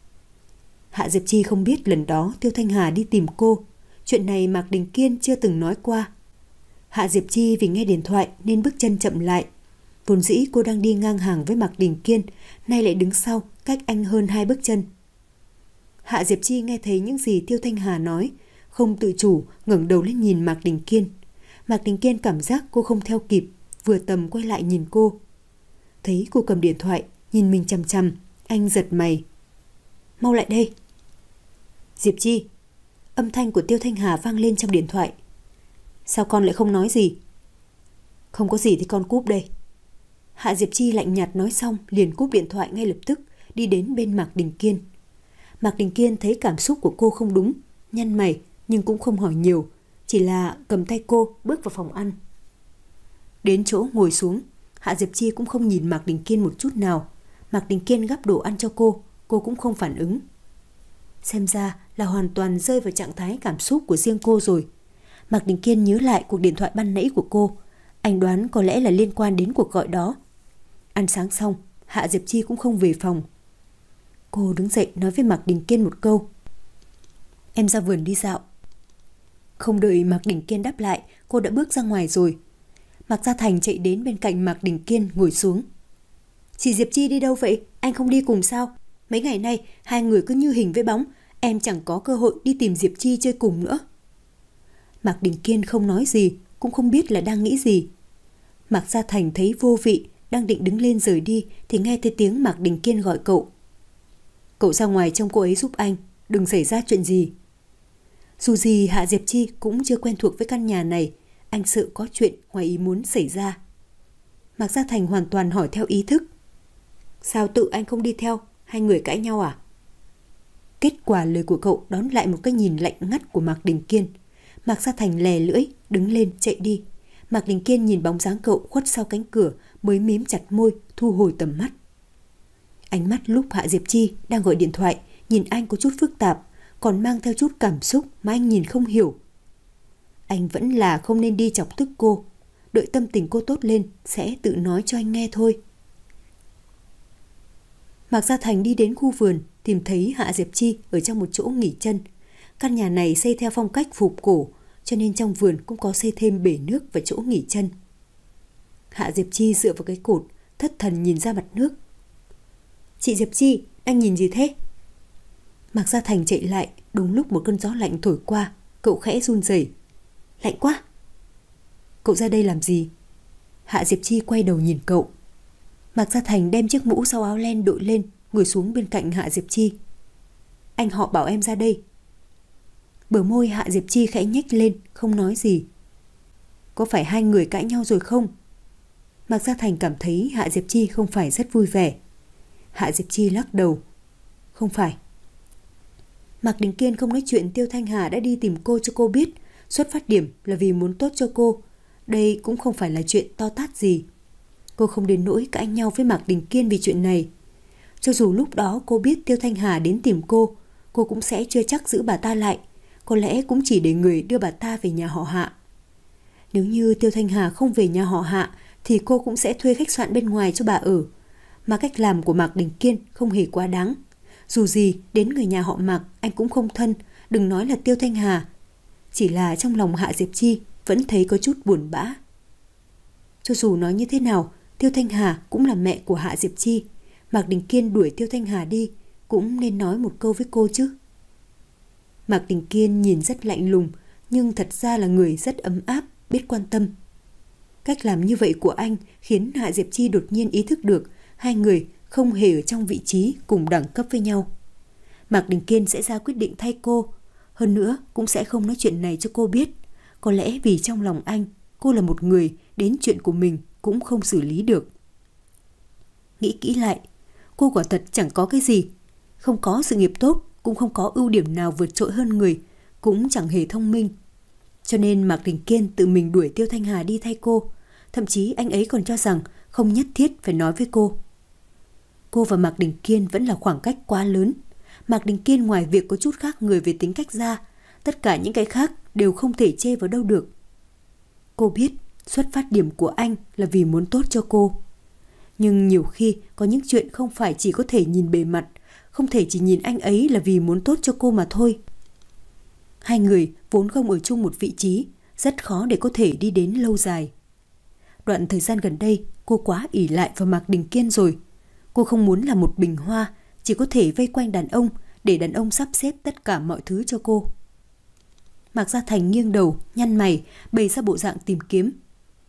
S1: Hạ Diệp Chi không biết lần đó Tiêu Thanh Hà đi tìm cô. Chuyện này Mạc Đình Kiên chưa từng nói qua. Hạ Diệp Chi vì nghe điện thoại nên bước chân chậm lại. Vốn dĩ cô đang đi ngang hàng với Mạc Đình Kiên, nay lại đứng sau, cách anh hơn hai bước chân. Hạ Diệp Chi nghe thấy những gì Tiêu Thanh Hà nói, không tự chủ ngẩng đầu lên nhìn Mạc Đình Kiên. Mạc Đình Kiên cảm giác cô không theo kịp, vừa tầm quay lại nhìn cô. Thấy cô cầm điện thoại, nhìn mình chằm chằm, anh giật mày. Mau lại đây. Diệp Chi. Âm thanh của Tiêu Thanh Hà vang lên trong điện thoại. Sao con lại không nói gì? Không có gì thì con cúp đây. Hạ Diệp Chi lạnh nhạt nói xong liền cúp điện thoại ngay lập tức, đi đến bên Mạc Đình Kiên. Mạc Đình Kiên thấy cảm xúc của cô không đúng, nhăn mày nhưng cũng không hỏi nhiều, chỉ là cầm tay cô bước vào phòng ăn. Đến chỗ ngồi xuống, Hạ Diệp Chi cũng không nhìn Mạc Đình Kiên một chút nào. Mạc Đình Kiên gắp đồ ăn cho cô, cô cũng không phản ứng. Xem ra là hoàn toàn rơi vào trạng thái cảm xúc của riêng cô rồi. Mạc Đình Kiên nhớ lại cuộc điện thoại ban nãy của cô. Anh đoán có lẽ là liên quan đến cuộc gọi đó. Ăn sáng xong, Hạ Diệp Chi cũng không về phòng. Cô đứng dậy nói với Mạc Đình Kiên một câu. Em ra vườn đi dạo. Không đợi Mạc Đình Kiên đáp lại, cô đã bước ra ngoài rồi. Mạc Gia Thành chạy đến bên cạnh Mạc Đình Kiên ngồi xuống. Chị Diệp Chi đi đâu vậy? Anh không đi cùng sao? Mấy ngày nay hai người cứ như hình với bóng, em chẳng có cơ hội đi tìm Diệp Chi chơi cùng nữa. Mạc Đình Kiên không nói gì, cũng không biết là đang nghĩ gì. Mạc Gia Thành thấy vô vị, đang định đứng lên rời đi thì nghe thấy tiếng Mạc Đình Kiên gọi cậu. Cậu ra ngoài trông cô ấy giúp anh, đừng xảy ra chuyện gì. Dù gì Hạ Diệp Chi cũng chưa quen thuộc với căn nhà này, anh sợ có chuyện ngoài ý muốn xảy ra. Mạc Gia Thành hoàn toàn hỏi theo ý thức. Sao tự anh không đi theo, hai người cãi nhau à? Kết quả lời của cậu đón lại một cái nhìn lạnh ngắt của Mạc Đình Kiên. Mạc Gia Thành lè lưỡi, đứng lên chạy đi. Mạc Đình Kiên nhìn bóng dáng cậu khuất sau cánh cửa mới mím chặt môi, thu hồi tầm mắt. Ánh mắt lúc Hạ Diệp Chi đang gọi điện thoại, nhìn anh có chút phức tạp, còn mang theo chút cảm xúc mà anh nhìn không hiểu. Anh vẫn là không nên đi chọc tức cô. Đợi tâm tình cô tốt lên sẽ tự nói cho anh nghe thôi. Mạc Gia Thành đi đến khu vườn, tìm thấy Hạ Diệp Chi ở trong một chỗ nghỉ chân. Căn nhà này xây theo phong cách phục cổ, cho nên trong vườn cũng có xây thêm bể nước và chỗ nghỉ chân. Hạ Diệp Chi dựa vào cái cột, thất thần nhìn ra mặt nước. Chị Diệp Chi, anh nhìn gì thế? Mạc Gia Thành chạy lại, đúng lúc một cơn gió lạnh thổi qua, cậu khẽ run rẩy. Lạnh quá. Cậu ra đây làm gì? Hạ Diệp Chi quay đầu nhìn cậu. Mạc Gia Thành đem chiếc mũ sau áo len đội lên, ngồi xuống bên cạnh Hạ Diệp Chi. Anh họ bảo em ra đây. Bờ môi Hạ Diệp Chi khẽ nhếch lên, không nói gì. Có phải hai người cãi nhau rồi không? Mạc Gia Thành cảm thấy Hạ Diệp Chi không phải rất vui vẻ. Hạ Diệp Chi lắc đầu. Không phải. Mạc Đình Kiên không nói chuyện Tiêu Thanh Hà đã đi tìm cô cho cô biết, xuất phát điểm là vì muốn tốt cho cô. Đây cũng không phải là chuyện to tát gì. Cô không đến nỗi cãi nhau với Mạc Đình Kiên vì chuyện này. Cho dù lúc đó cô biết Tiêu Thanh Hà đến tìm cô, cô cũng sẽ chưa chắc giữ bà ta lại. Có lẽ cũng chỉ để người đưa bà ta về nhà họ Hạ. Nếu như Tiêu Thanh Hà không về nhà họ Hạ thì cô cũng sẽ thuê khách sạn bên ngoài cho bà ở. Mà cách làm của Mạc Đình Kiên không hề quá đáng. Dù gì đến người nhà họ Mạc anh cũng không thân, đừng nói là Tiêu Thanh Hà. Chỉ là trong lòng Hạ Diệp Chi vẫn thấy có chút buồn bã. Cho dù nói như thế nào, Tiêu Thanh Hà cũng là mẹ của Hạ Diệp Chi. Mạc Đình Kiên đuổi Tiêu Thanh Hà đi cũng nên nói một câu với cô chứ. Mạc Đình Kiên nhìn rất lạnh lùng, nhưng thật ra là người rất ấm áp, biết quan tâm. Cách làm như vậy của anh khiến Hạ Diệp Chi đột nhiên ý thức được hai người không hề ở trong vị trí cùng đẳng cấp với nhau. Mạc Đình Kiên sẽ ra quyết định thay cô, hơn nữa cũng sẽ không nói chuyện này cho cô biết. Có lẽ vì trong lòng anh, cô là một người đến chuyện của mình cũng không xử lý được. Nghĩ kỹ lại, cô quả thật chẳng có cái gì, không có sự nghiệp tốt, cũng không có ưu điểm nào vượt trội hơn người, cũng chẳng hề thông minh. Cho nên Mạc Đình Kiên tự mình đuổi Tiêu Thanh Hà đi thay cô, thậm chí anh ấy còn cho rằng không nhất thiết phải nói với cô. Cô và Mạc Đình Kiên vẫn là khoảng cách quá lớn. Mạc Đình Kiên ngoài việc có chút khác người về tính cách ra, tất cả những cái khác đều không thể chê vào đâu được. Cô biết xuất phát điểm của anh là vì muốn tốt cho cô. Nhưng nhiều khi có những chuyện không phải chỉ có thể nhìn bề mặt, không thể chỉ nhìn anh ấy là vì muốn tốt cho cô mà thôi. Hai người vốn không ở chung một vị trí, rất khó để có thể đi đến lâu dài. Đoạn thời gian gần đây, cô quá ỷ lại vào Mạc Đình Kiên rồi. Cô không muốn là một bình hoa, chỉ có thể vây quanh đàn ông, để đàn ông sắp xếp tất cả mọi thứ cho cô. Mạc Gia Thành nghiêng đầu, nhăn mày, bày ra bộ dạng tìm kiếm.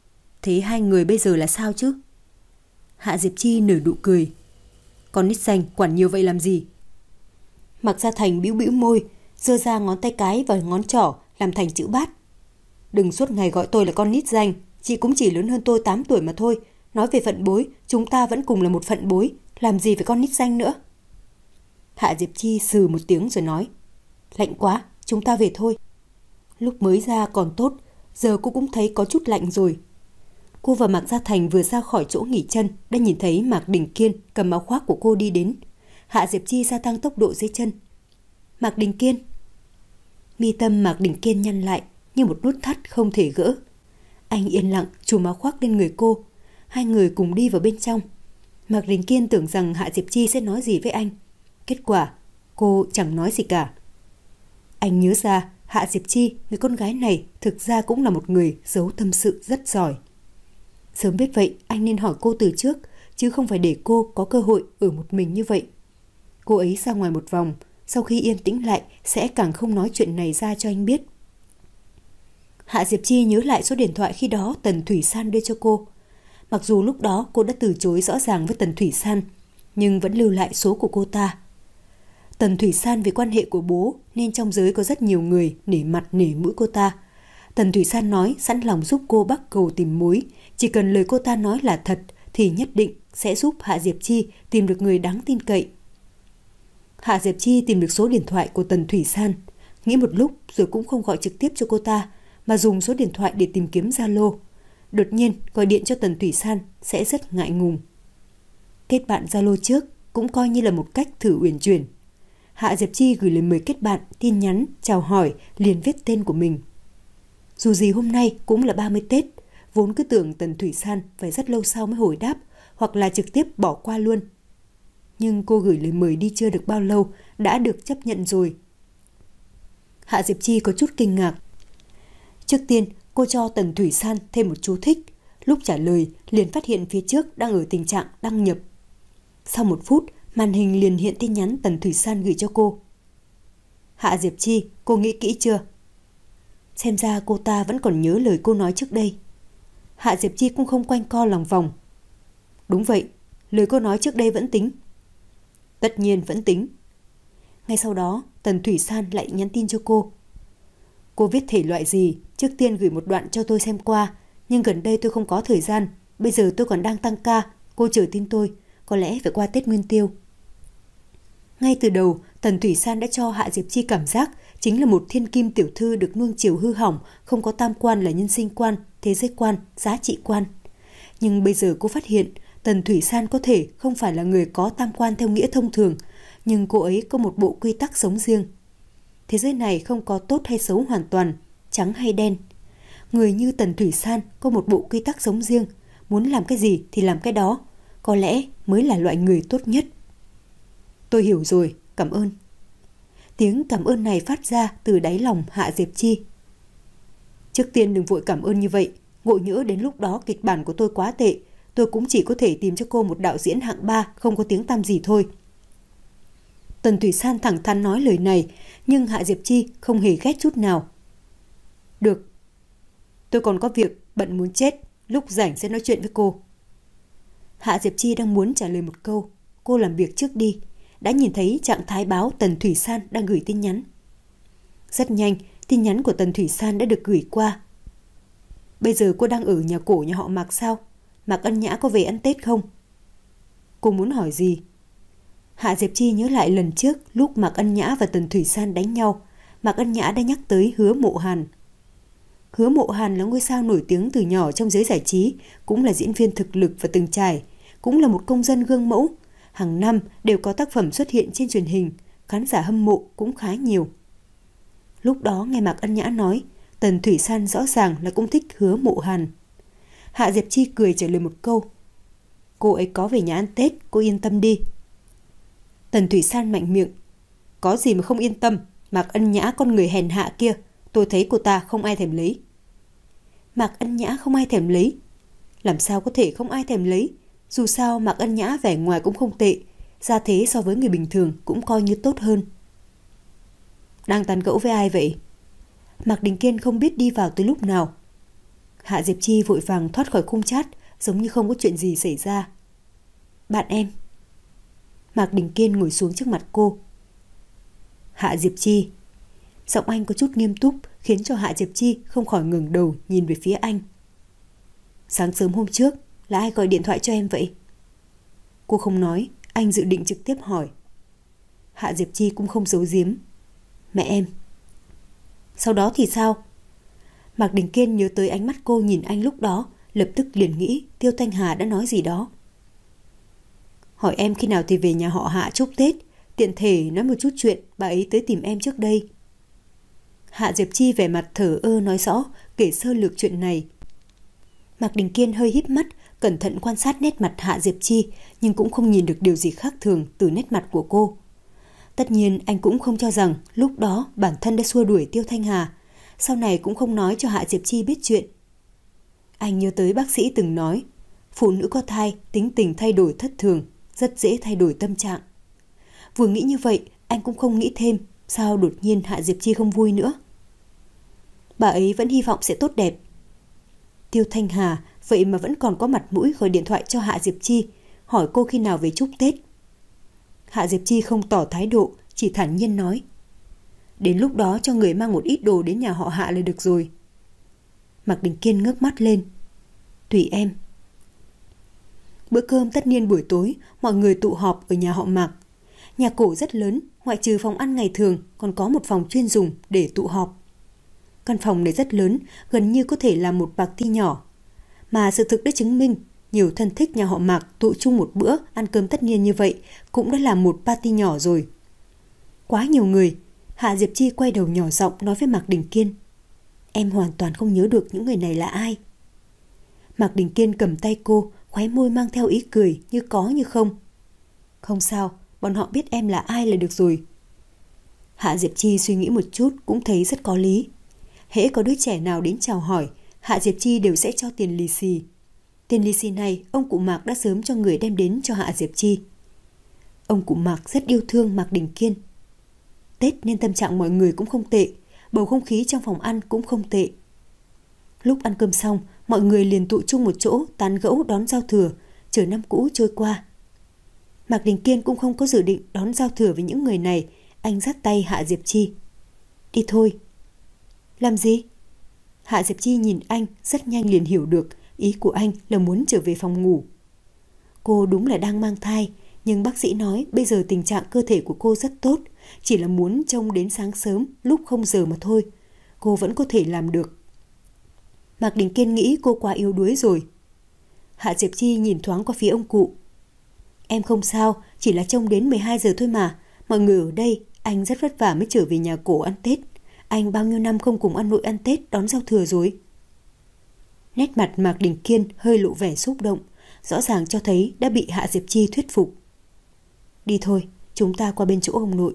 S1: Thế hai người bây giờ là sao chứ? Hạ Diệp Chi nở nụ cười. Con nít danh quản nhiều vậy làm gì? Mạc Gia Thành bĩu bĩu môi, giơ ra ngón tay cái và ngón trỏ làm thành chữ bát. Đừng suốt ngày gọi tôi là con nít danh, chị cũng chỉ lớn hơn tôi tám tuổi mà thôi. Nói về phận bối, chúng ta vẫn cùng là một phận bối, làm gì phải con nít danh nữa. Hạ Diệp Chi sừ một tiếng rồi nói, lạnh quá, chúng ta về thôi. Lúc mới ra còn tốt, giờ cô cũng thấy có chút lạnh rồi. Cô và Mạc Gia Thành vừa ra khỏi chỗ nghỉ chân đã nhìn thấy Mạc Đình Kiên cầm áo khoác của cô đi đến. Hạ Diệp Chi gia tăng tốc độ dưới chân. Mạc Đình Kiên. Mi tâm Mạc Đình Kiên nhăn lại như một nút thắt không thể gỡ. Anh yên lặng chùm áo khoác lên người cô. Hai người cùng đi vào bên trong. Mạc Đình Kiên tưởng rằng Hạ Diệp Chi sẽ nói gì với anh. Kết quả, cô chẳng nói gì cả. Anh nhớ ra Hạ Diệp Chi, người con gái này, thực ra cũng là một người giấu tâm sự rất giỏi. Sớm biết vậy, anh nên hỏi cô từ trước, chứ không phải để cô có cơ hội ở một mình như vậy. Cô ấy ra ngoài một vòng, sau khi yên tĩnh lại sẽ càng không nói chuyện này ra cho anh biết. Hạ Diệp Chi nhớ lại số điện thoại khi đó Tần Thủy San đưa cho cô. Mặc dù lúc đó cô đã từ chối rõ ràng với Tần Thủy San, nhưng vẫn lưu lại số của cô ta. Tần Thủy San vì quan hệ của bố nên trong giới có rất nhiều người nể mặt nể mũi cô ta. Tần Thủy San nói sẵn lòng giúp cô bắc cầu tìm mối, chỉ cần lời cô ta nói là thật thì nhất định sẽ giúp Hạ Diệp Chi tìm được người đáng tin cậy. Hạ Diệp Chi tìm được số điện thoại của Tần Thủy San, nghĩ một lúc rồi cũng không gọi trực tiếp cho cô ta, mà dùng số điện thoại để tìm kiếm Zalo. Đột nhiên gọi điện cho Tần Thủy San sẽ rất ngại ngùng. Kết bạn Zalo trước cũng coi như là một cách thử uyển chuyển. Hạ Diệp Chi gửi lời mời kết bạn, tin nhắn, chào hỏi, liền viết tên của mình. Dù gì hôm nay cũng là ba mươi Tết, vốn cứ tưởng Tần Thủy San phải rất lâu sau mới hồi đáp, hoặc là trực tiếp bỏ qua luôn. Nhưng cô gửi lời mời đi chưa được bao lâu đã được chấp nhận rồi. Hạ Diệp Chi có chút kinh ngạc. Trước tiên, cô cho Tần Thủy San thêm một chú thích. Lúc trả lời, liền phát hiện phía trước đang ở tình trạng đăng nhập. Sau một phút, màn hình liền hiện tin nhắn Tần Thủy San gửi cho cô. Hạ Diệp Chi, cô nghĩ kỹ chưa? Xem ra cô ta vẫn còn nhớ lời cô nói trước đây. Hạ Diệp Chi cũng không quanh co lòng vòng. Đúng vậy, lời cô nói trước đây vẫn tính. Tất nhiên vẫn tính. Ngay sau đó, Tần Thủy San lại nhắn tin cho cô. Cô viết thể loại gì, trước tiên gửi một đoạn cho tôi xem qua, nhưng gần đây tôi không có thời gian, bây giờ tôi còn đang tăng ca, cô chờ tin tôi, có lẽ phải qua Tết Nguyên Tiêu. Ngay từ đầu, Tần Thủy San đã cho Hạ Diệp Chi cảm giác chính là một thiên kim tiểu thư được nuông chiều hư hỏng, không có tam quan là nhân sinh quan, thế giới quan, giá trị quan. Nhưng bây giờ cô phát hiện, Tần Thủy San có thể không phải là người có tam quan theo nghĩa thông thường, nhưng cô ấy có một bộ quy tắc sống riêng. Thế giới này không có tốt hay xấu hoàn toàn, trắng hay đen. Người như Tần Thủy San có một bộ quy tắc sống riêng, muốn làm cái gì thì làm cái đó, có lẽ mới là loại người tốt nhất. Tôi hiểu rồi, cảm ơn. Tiếng cảm ơn này phát ra từ đáy lòng Hạ Diệp Chi. Trước tiên đừng vội cảm ơn như vậy, ngộ nhỡ đến lúc đó kịch bản của tôi quá tệ, tôi cũng chỉ có thể tìm cho cô một đạo diễn hạng ba không có tiếng tăm gì thôi. Tần Thủy San thẳng thắn nói lời này, nhưng Hạ Diệp Chi không hề ghét chút nào. Được, tôi còn có việc bận muốn chết, lúc rảnh sẽ nói chuyện với cô. Hạ Diệp Chi đang muốn trả lời một câu, cô làm việc trước đi, đã nhìn thấy trạng thái báo Tần Thủy San đang gửi tin nhắn. Rất nhanh, tin nhắn của Tần Thủy San đã được gửi qua. Bây giờ cô đang ở nhà cổ nhà họ Mạc sao? Mạc Ân Nhã có về ăn Tết không? Cô muốn hỏi gì? Hạ Diệp Chi nhớ lại lần trước lúc Mạc Ân Nhã và Tần Thủy San đánh nhau, Mạc Ân Nhã đã nhắc tới Hứa Mộ Hàn. Hứa Mộ Hàn là ngôi sao nổi tiếng từ nhỏ trong giới giải trí, cũng là diễn viên thực lực và từng trải, cũng là một công dân gương mẫu. Hàng năm đều có tác phẩm xuất hiện trên truyền hình, khán giả hâm mộ cũng khá nhiều. Lúc đó nghe Mạc Ân Nhã nói, Tần Thủy San rõ ràng là cũng thích Hứa Mộ Hàn. Hạ Diệp Chi cười trả lời một câu. Cô ấy có về nhà ăn Tết, cô yên tâm đi. Tần Thủy San mạnh miệng. Có gì mà không yên tâm, Mạc Ân Nhã con người hèn hạ kia, tôi thấy cô ta không ai thèm lấy. Mạc Ân Nhã không ai thèm lấy? Làm sao có thể không ai thèm lấy? Dù sao Mạc Ân Nhã vẻ ngoài cũng không tệ, gia thế so với người bình thường cũng coi như tốt hơn. Đang tán gẫu với ai vậy? Mạc Đình Kiên không biết đi vào từ lúc nào. Hạ Diệp Chi vội vàng thoát khỏi khung chat, giống như không có chuyện gì xảy ra. Bạn em. Mạc Đình Kiên ngồi xuống trước mặt cô. Hạ Diệp Chi. Giọng anh có chút nghiêm túc, khiến cho Hạ Diệp Chi không khỏi ngẩng đầu nhìn về phía anh. Sáng sớm hôm trước, là ai gọi điện thoại cho em vậy? Cô không nói, anh dự định trực tiếp hỏi. Hạ Diệp Chi cũng không giấu giếm. Mẹ em. Sau đó thì sao? Mạc Đình Kiên nhớ tới ánh mắt cô nhìn anh lúc đó, lập tức liền nghĩ Tiêu Thanh Hà đã nói gì đó. Hỏi em khi nào thì về nhà họ Hạ chúc Tết, tiện thể nói một chút chuyện bà ấy tới tìm em trước đây. Hạ Diệp Chi vẻ mặt thờ ơ nói rõ, kể sơ lược chuyện này. Mạc Đình Kiên hơi híp mắt, cẩn thận quan sát nét mặt Hạ Diệp Chi, nhưng cũng không nhìn được điều gì khác thường từ nét mặt của cô. Tất nhiên anh cũng không cho rằng lúc đó bản thân đã xua đuổi Tiêu Thanh Hà, sau này cũng không nói cho Hạ Diệp Chi biết chuyện. Anh nhớ tới bác sĩ từng nói, phụ nữ có thai tính tình thay đổi thất thường, rất dễ thay đổi tâm trạng. Vừa nghĩ như vậy, anh cũng không nghĩ thêm sao đột nhiên Hạ Diệp Chi không vui nữa. Bà ấy vẫn hy vọng sẽ tốt đẹp. Tiêu Thanh Hà vậy mà vẫn còn có mặt mũi gọi điện thoại cho Hạ Diệp Chi, hỏi cô khi nào về chúc Tết. Hạ Diệp Chi không tỏ thái độ, chỉ thản nhiên nói. Đến lúc đó cho người mang một ít đồ đến nhà họ Hạ là được rồi. Mạc Đình Kiên ngước mắt lên. Tùy em. Bữa cơm tất niên buổi tối, mọi người tụ họp ở nhà họ Mạc. Nhà cổ rất lớn, ngoại trừ phòng ăn ngày thường, còn có một phòng chuyên dùng để tụ họp. Căn phòng này rất lớn, gần như có thể là một party nhỏ. Mà sự thực đã chứng minh, nhiều thân thích nhà họ Mạc tụ chung một bữa ăn cơm tất niên như vậy cũng đã là một party nhỏ rồi. Quá nhiều người. Hạ Diệp Chi quay đầu nhỏ giọng nói với Mạc Đình Kiên. Em hoàn toàn không nhớ được những người này là ai. Mạc Đình Kiên cầm tay cô, khóe môi mang theo ý cười như có như không. Không sao, bọn họ biết em là ai là được rồi. Hạ Diệp Chi suy nghĩ một chút cũng thấy rất có lý. Hễ có đứa trẻ nào đến chào hỏi, Hạ Diệp Chi đều sẽ cho tiền lì xì. Tiền lì xì này ông cụ Mạc đã sớm cho người đem đến cho Hạ Diệp Chi. Ông cụ Mạc rất yêu thương Mạc Đình Kiên. Tết nên tâm trạng mọi người cũng không tệ, bầu không khí trong phòng ăn cũng không tệ. Lúc ăn cơm xong, mọi người liền tụ chung một chỗ tán gẫu đón giao thừa, chờ năm cũ trôi qua. Mạc Đình Kiên cũng không có dự định đón giao thừa với những người này, anh dắt tay Hạ Diệp Chi. Đi thôi. Làm gì? Hạ Diệp Chi nhìn anh rất nhanh liền hiểu được ý của anh là muốn trở về phòng ngủ. Cô đúng là đang mang thai, nhưng bác sĩ nói bây giờ tình trạng cơ thể của cô rất tốt, chỉ là muốn trông đến sáng sớm lúc không giờ mà thôi. Cô vẫn có thể làm được. Mạc Đình Kiên nghĩ cô quá yếu đuối rồi. Hạ Diệp Chi nhìn thoáng qua phía ông cụ. Em không sao, chỉ là trông đến mười hai giờ thôi mà. Mọi người ở đây, anh rất vất vả mới trở về nhà cổ ăn Tết. Anh bao nhiêu năm không cùng ăn nội ăn Tết đón giao thừa rồi. Nét mặt Mạc Đình Kiên hơi lộ vẻ xúc động, rõ ràng cho thấy đã bị Hạ Diệp Chi thuyết phục. Đi thôi, chúng ta qua bên chỗ ông nội.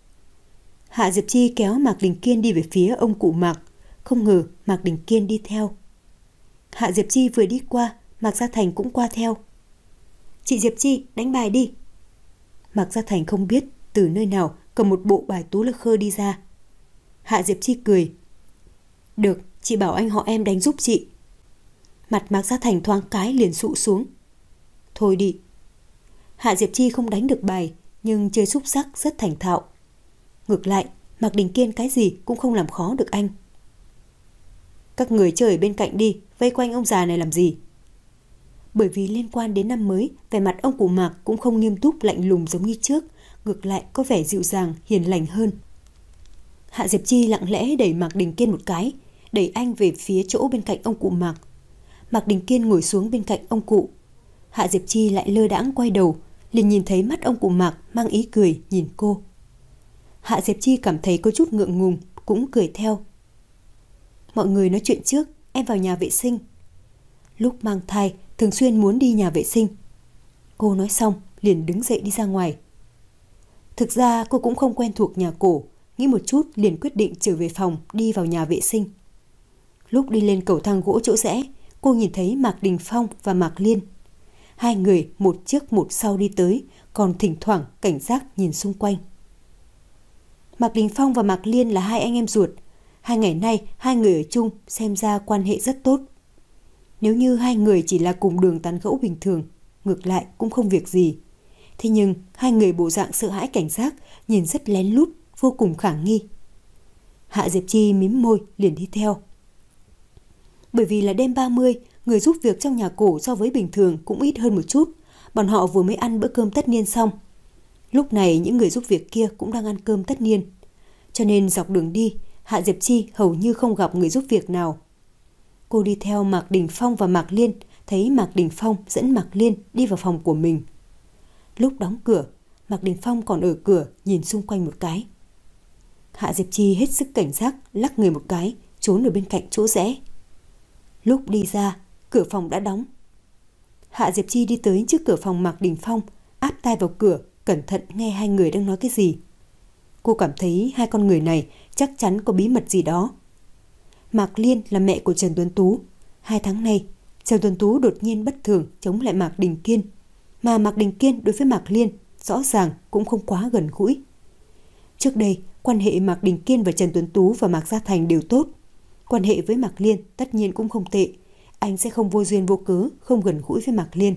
S1: Hạ Diệp Chi kéo Mạc Đình Kiên đi về phía ông cụ Mạc, không ngờ Mạc Đình Kiên đi theo. Hạ Diệp Chi vừa đi qua, Mạc Gia Thành cũng qua theo. Chị Diệp Chi, đánh bài đi. Mạc Gia Thành không biết từ nơi nào cầm một bộ bài tú lơ khơ đi ra. Hạ Diệp Chi cười. Được, chị bảo anh họ em đánh giúp chị. Mặt Mạc Gia Thành thoáng cái liền sụ xuống. Thôi đi. Hạ Diệp Chi không đánh được bài, nhưng chơi xúc sắc rất thành thạo. Ngược lại, Mạc Đình Kiên cái gì cũng không làm khó được anh. Các người chơi ở bên cạnh đi, vây quanh ông già này làm gì? Bởi vì liên quan đến năm mới, vẻ mặt ông cụ Mạc cũng không nghiêm túc lạnh lùng giống như trước, ngược lại có vẻ dịu dàng, hiền lành hơn. Hạ Diệp Chi lặng lẽ đẩy Mạc Đình Kiên một cái, đẩy anh về phía chỗ bên cạnh ông cụ Mạc. Mạc Đình Kiên ngồi xuống bên cạnh ông cụ. Hạ Diệp Chi lại lơ đãng quay đầu, liền nhìn thấy mắt ông cụ Mạc mang ý cười nhìn cô. Hạ Diệp Chi cảm thấy có chút ngượng ngùng, cũng cười theo. Mọi người nói chuyện trước, em vào nhà vệ sinh. Lúc mang thai, thường xuyên muốn đi nhà vệ sinh. Cô nói xong, liền đứng dậy đi ra ngoài. Thực ra cô cũng không quen thuộc nhà cổ, nghĩ một chút liền quyết định trở về phòng đi vào nhà vệ sinh. Lúc đi lên cầu thang gỗ chỗ rẽ, cô nhìn thấy Mạc Đình Phong và Mạc Liên. Hai người một trước một sau đi tới, còn thỉnh thoảng cảnh giác nhìn xung quanh. Mạc Đình Phong và Mạc Liên là hai anh em ruột. Hai ngày nay hai người ở chung xem ra quan hệ rất tốt. Nếu như hai người chỉ là cùng đường tán gẫu bình thường, ngược lại cũng không việc gì. Thế nhưng hai người bộ dạng sợ hãi cảnh giác, nhìn rất lén lút, vô cùng khả nghi. Hạ Diệp Chi mím môi liền đi theo. Bởi vì là đêm ba mươi, người giúp việc trong nhà cổ so với bình thường cũng ít hơn một chút. Bọn họ vừa mới ăn bữa cơm tất niên xong. Lúc này những người giúp việc kia cũng đang ăn cơm tất niên. Cho nên dọc đường đi, Hạ Diệp Chi hầu như không gặp người giúp việc nào. Cô đi theo Mạc Đình Phong và Mạc Liên, thấy Mạc Đình Phong dẫn Mạc Liên đi vào phòng của mình. Lúc đóng cửa, Mạc Đình Phong còn ở cửa nhìn xung quanh một cái. Hạ Diệp Chi hết sức cảnh giác, lắc người một cái, trốn ở bên cạnh chỗ rẽ. Lúc đi ra, cửa phòng đã đóng. Hạ Diệp Chi đi tới trước cửa phòng Mạc Đình Phong, áp tai vào cửa, cẩn thận nghe hai người đang nói cái gì. Cô cảm thấy hai con người này chắc chắn có bí mật gì đó. Mạc Liên là mẹ của Trần Tuấn Tú. Hai tháng nay, Trần Tuấn Tú đột nhiên bất thường chống lại Mạc Đình Kiên. Mà Mạc Đình Kiên đối với Mạc Liên rõ ràng cũng không quá gần gũi. Trước đây, quan hệ Mạc Đình Kiên và Trần Tuấn Tú và Mạc Gia Thành đều tốt. Quan hệ với Mạc Liên tất nhiên cũng không tệ. Anh sẽ không vô duyên vô cớ, không gần gũi với Mạc Liên.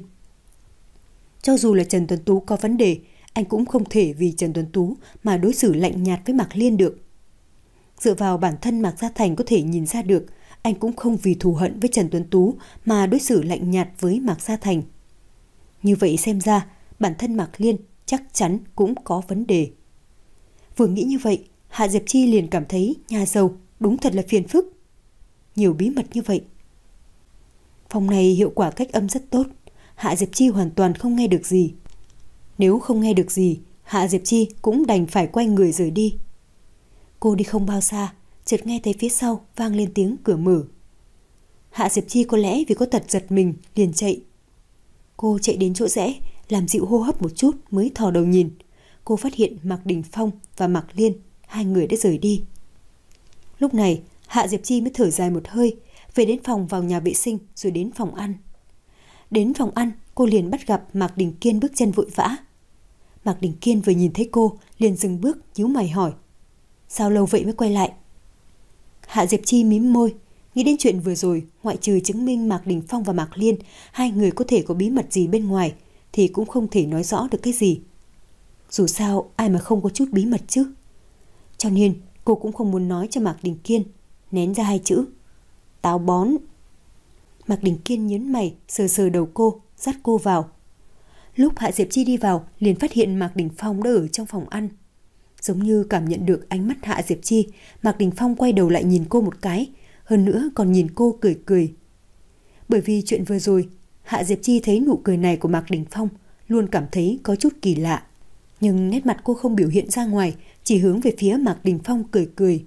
S1: Cho dù là Trần Tuấn Tú có vấn đề, anh cũng không thể vì Trần Tuấn Tú mà đối xử lạnh nhạt với Mạc Liên được. Dựa vào bản thân Mạc Gia Thành có thể nhìn ra được, anh cũng không vì thù hận với Trần Tuấn Tú mà đối xử lạnh nhạt với Mạc Gia Thành. Như vậy xem ra, bản thân Mạc Liên chắc chắn cũng có vấn đề. Vừa nghĩ như vậy, Hạ Diệp Chi liền cảm thấy nhà giàu đúng thật là phiền phức. Nhiều bí mật như vậy. Phòng này hiệu quả cách âm rất tốt, Hạ Diệp Chi hoàn toàn không nghe được gì. Nếu không nghe được gì, Hạ Diệp Chi cũng đành phải quay người rời đi. Cô đi không bao xa, chợt nghe thấy phía sau vang lên tiếng cửa mở. Hạ Diệp Chi có lẽ vì có tật giật mình liền chạy. Cô chạy đến chỗ rẽ, làm dịu hô hấp một chút mới thò đầu nhìn. Cô phát hiện Mạc Đình Phong và Mạc Liên, hai người đã rời đi. Lúc này, Hạ Diệp Chi mới thở dài một hơi, về đến phòng vào nhà vệ sinh rồi đến phòng ăn. Đến phòng ăn, cô liền bắt gặp Mạc Đình Kiên bước chân vội vã. Mạc Đình Kiên vừa nhìn thấy cô, liền dừng bước, nhíu mày hỏi. Sao lâu vậy mới quay lại? Hạ Diệp Chi mím môi, nghĩ đến chuyện vừa rồi, ngoại trừ chứng minh Mạc Đình Phong và Mạc Liên, hai người có thể có bí mật gì bên ngoài, thì cũng không thể nói rõ được cái gì. Dù sao, ai mà không có chút bí mật chứ. Cho nên, cô cũng không muốn nói cho Mạc Đình Kiên, nén ra hai chữ. Táo bón. Mạc Đình Kiên nhớn mày, sờ sờ đầu cô, dắt cô vào. Lúc Hạ Diệp Chi đi vào, liền phát hiện Mạc Đình Phong đã ở trong phòng ăn. Giống như cảm nhận được ánh mắt Hạ Diệp Chi, Mạc Đình Phong quay đầu lại nhìn cô một cái, hơn nữa còn nhìn cô cười cười. Bởi vì chuyện vừa rồi, Hạ Diệp Chi thấy nụ cười này của Mạc Đình Phong, luôn cảm thấy có chút kỳ lạ. Nhưng nét mặt cô không biểu hiện ra ngoài, chỉ hướng về phía Mạc Đình Phong cười cười.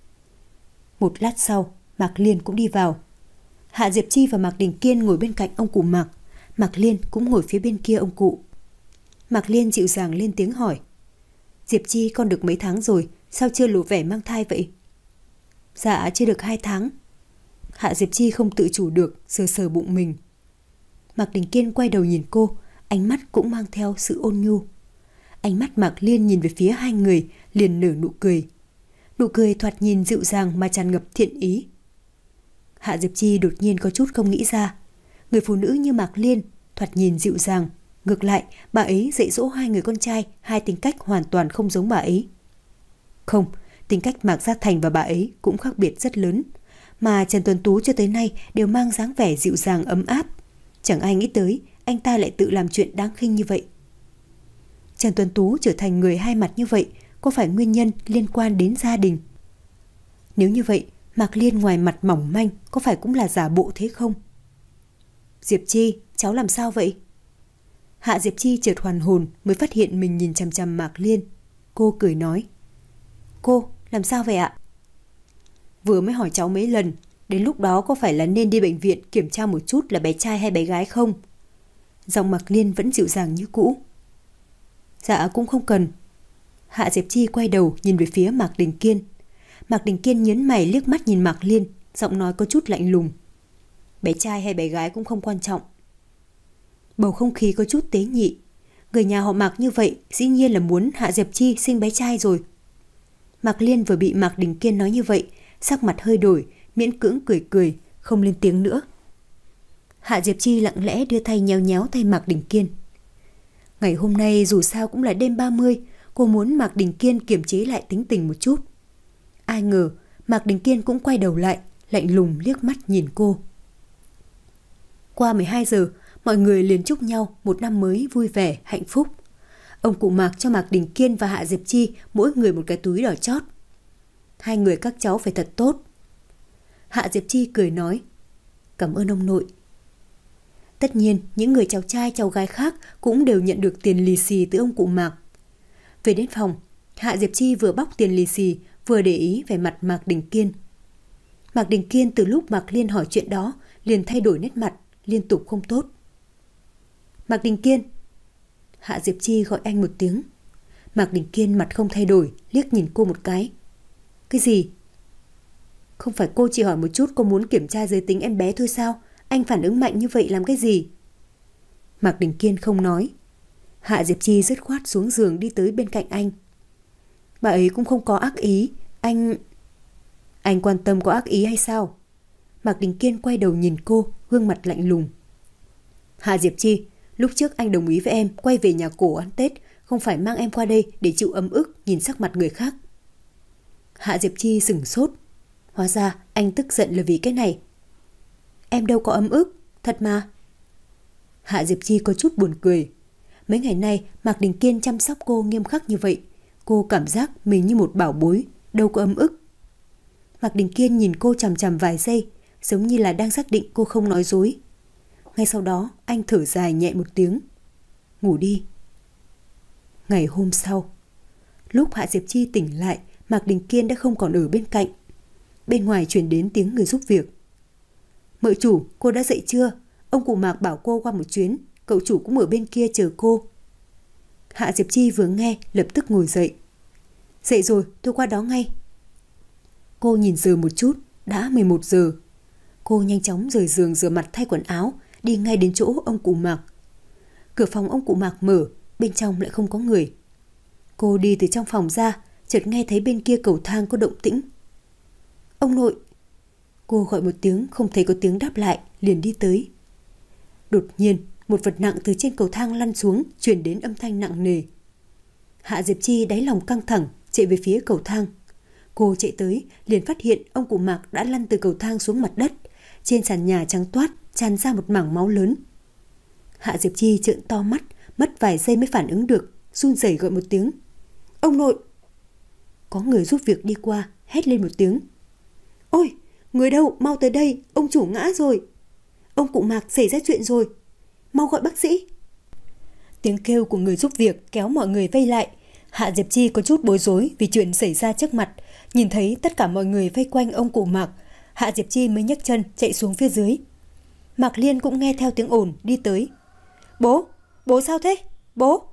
S1: Một lát sau, Mạc Liên cũng đi vào. Hạ Diệp Chi và Mạc Đình Kiên ngồi bên cạnh ông cụ Mạc, Mạc Liên cũng ngồi phía bên kia ông cụ. Mạc Liên dịu dàng lên tiếng hỏi. Diệp Chi con được mấy tháng rồi, sao chưa lộ vẻ mang thai vậy? Dạ chưa được hai tháng. Hạ Diệp Chi không tự chủ được, sờ sờ bụng mình. Mạc Đình Kiên quay đầu nhìn cô, ánh mắt cũng mang theo sự ôn nhu. Ánh mắt Mạc Liên nhìn về phía hai người, liền nở nụ cười. Nụ cười thoạt nhìn dịu dàng mà tràn ngập thiện ý. Hạ Diệp Chi đột nhiên có chút không nghĩ ra. Người phụ nữ như Mạc Liên, thoạt nhìn dịu dàng. Ngược lại, bà ấy dạy dỗ hai người con trai, hai tính cách hoàn toàn không giống bà ấy. Không, tính cách Mạc Gia Thành và bà ấy cũng khác biệt rất lớn. Mà Trần Tuấn Tú cho tới nay đều mang dáng vẻ dịu dàng ấm áp. Chẳng ai nghĩ tới, anh ta lại tự làm chuyện đáng khinh như vậy. Trần Tuấn Tú trở thành người hai mặt như vậy, có phải nguyên nhân liên quan đến gia đình? Nếu như vậy, Mạc Liên ngoài mặt mỏng manh có phải cũng là giả bộ thế không? Diệp Chi, cháu làm sao vậy? Hạ Diệp Chi chợt hoàn hồn mới phát hiện mình nhìn chằm chằm Mạc Liên. Cô cười nói. Cô, làm sao vậy ạ? Vừa mới hỏi cháu mấy lần, đến lúc đó có phải là nên đi bệnh viện kiểm tra một chút là bé trai hay bé gái không? Giọng Mạc Liên vẫn dịu dàng như cũ. Dạ cũng không cần. Hạ Diệp Chi quay đầu nhìn về phía Mạc Đình Kiên. Mạc Đình Kiên nhấn mày liếc mắt nhìn Mạc Liên, giọng nói có chút lạnh lùng. Bé trai hay bé gái cũng không quan trọng. Bầu không khí có chút tế nhị. Người nhà họ Mạc như vậy dĩ nhiên là muốn Hạ Diệp Chi sinh bé trai rồi. Mạc Liên vừa bị Mạc Đình Kiên nói như vậy, sắc mặt hơi đổi, miễn cưỡng cười cười, không lên tiếng nữa. Hạ Diệp Chi lặng lẽ đưa tay nhéo nhéo tay Mạc Đình Kiên. Ngày hôm nay dù sao cũng là đêm ba mươi, cô muốn Mạc Đình Kiên kiềm chế lại tính tình một chút. Ai ngờ Mạc Đình Kiên cũng quay đầu lại, lạnh lùng liếc mắt nhìn cô. Qua mười hai giờ, mọi người liền chúc nhau một năm mới vui vẻ, hạnh phúc. Ông cụ Mạc cho Mạc Đình Kiên và Hạ Diệp Chi mỗi người một cái túi đỏ chót. Hai người các cháu phải thật tốt. Hạ Diệp Chi cười nói, cảm ơn ông nội. Tất nhiên, những người cháu trai cháu gái khác cũng đều nhận được tiền lì xì từ ông cụ Mạc. Về đến phòng, Hạ Diệp Chi vừa bóc tiền lì xì, vừa để ý về mặt Mạc Đình Kiên. Mạc Đình Kiên từ lúc Mạc Liên hỏi chuyện đó, liền thay đổi nét mặt, liên tục không tốt. Mạc Đình Kiên. Hạ Diệp Chi gọi anh một tiếng. Mạc Đình Kiên mặt không thay đổi, liếc nhìn cô một cái. Cái gì? Không phải cô chỉ hỏi một chút có muốn kiểm tra giới tính em bé thôi sao? Anh phản ứng mạnh như vậy làm cái gì? Mạc Đình Kiên không nói. Hạ Diệp Chi dứt khoát xuống giường đi tới bên cạnh anh. Bà ấy cũng không có ác ý. Anh... Anh quan tâm có ác ý hay sao? Mạc Đình Kiên quay đầu nhìn cô, gương mặt lạnh lùng. Hạ Diệp Chi, lúc trước anh đồng ý với em quay về nhà cổ ăn Tết, không phải mang em qua đây để chịu ấm ức nhìn sắc mặt người khác. Hạ Diệp Chi sửng sốt. Hóa ra anh tức giận là vì cái này. Em đâu có ấm ức, thật mà. Hạ Diệp Chi có chút buồn cười. Mấy ngày nay Mạc Đình Kiên chăm sóc cô nghiêm khắc như vậy, cô cảm giác mình như một bảo bối, đâu có ấm ức. Mạc Đình Kiên nhìn cô chằm chằm vài giây, giống như là đang xác định cô không nói dối. Ngay sau đó anh thở dài nhẹ một tiếng. Ngủ đi. Ngày hôm sau, lúc Hạ Diệp Chi tỉnh lại, Mạc Đình Kiên đã không còn ở bên cạnh. Bên ngoài truyền đến tiếng người giúp việc. Mợ chủ, cô đã dậy chưa? Ông cụ Mạc bảo cô qua một chuyến, cậu chủ cũng ở bên kia chờ cô. Hạ Diệp Chi vừa nghe lập tức ngồi dậy. Dậy rồi, tôi qua đó ngay. Cô nhìn giờ một chút, đã mười một giờ. Cô nhanh chóng rời giường rửa mặt thay quần áo, đi ngay đến chỗ ông cụ Mạc. Cửa phòng ông cụ Mạc mở, bên trong lại không có người. Cô đi từ trong phòng ra, chợt nghe thấy bên kia cầu thang có động tĩnh. Ông nội. Cô gọi một tiếng không thấy có tiếng đáp lại, liền đi tới. Đột nhiên, một vật nặng từ trên cầu thang lăn xuống, truyền đến âm thanh nặng nề. Hạ Diệp Chi đáy lòng căng thẳng, chạy về phía cầu thang. Cô chạy tới, liền phát hiện ông cụ Mạc đã lăn từ cầu thang xuống mặt đất. Trên sàn nhà trắng toát, tràn ra một mảng máu lớn. Hạ Diệp Chi trợn to mắt, mất vài giây mới phản ứng được, run rẩy gọi một tiếng. Ông nội! Có người giúp việc đi qua, hét lên một tiếng. Ôi! Người đâu? Mau tới đây! Ông chủ ngã rồi! Ông cụ Mạc xảy ra chuyện rồi! Mau gọi bác sĩ! Tiếng kêu của người giúp việc kéo mọi người vây lại. Hạ Diệp Chi có chút bối rối vì chuyện xảy ra trước mặt. Nhìn thấy tất cả mọi người vây quanh ông cụ Mạc, Hạ Diệp Chi mới nhấc chân chạy xuống phía dưới. Mạc Liên cũng nghe theo tiếng ồn đi tới. Bố! Bố sao thế? Bố!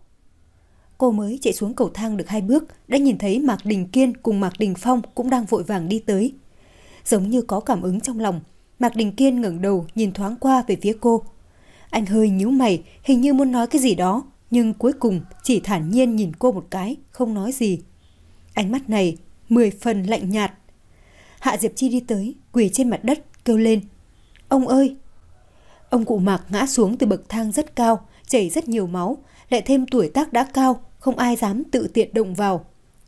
S1: Cô mới chạy xuống cầu thang được hai bước đã nhìn thấy Mạc Đình Kiên cùng Mạc Đình Phong cũng đang vội vàng đi tới. Giống như có cảm ứng trong lòng, Mạc Đình Kiên ngẩng đầu nhìn thoáng qua về phía cô. Anh hơi nhíu mày, hình như muốn nói cái gì đó, nhưng cuối cùng chỉ thản nhiên nhìn cô một cái, không nói gì. Ánh mắt này mười phần lạnh nhạt. Hạ Diệp Chi đi tới, quỳ trên mặt đất, kêu lên. Ông ơi! Ông cụ Mạc ngã xuống từ bậc thang rất cao, chảy rất nhiều máu, lại thêm tuổi tác đã cao, không ai dám tự tiện động vào.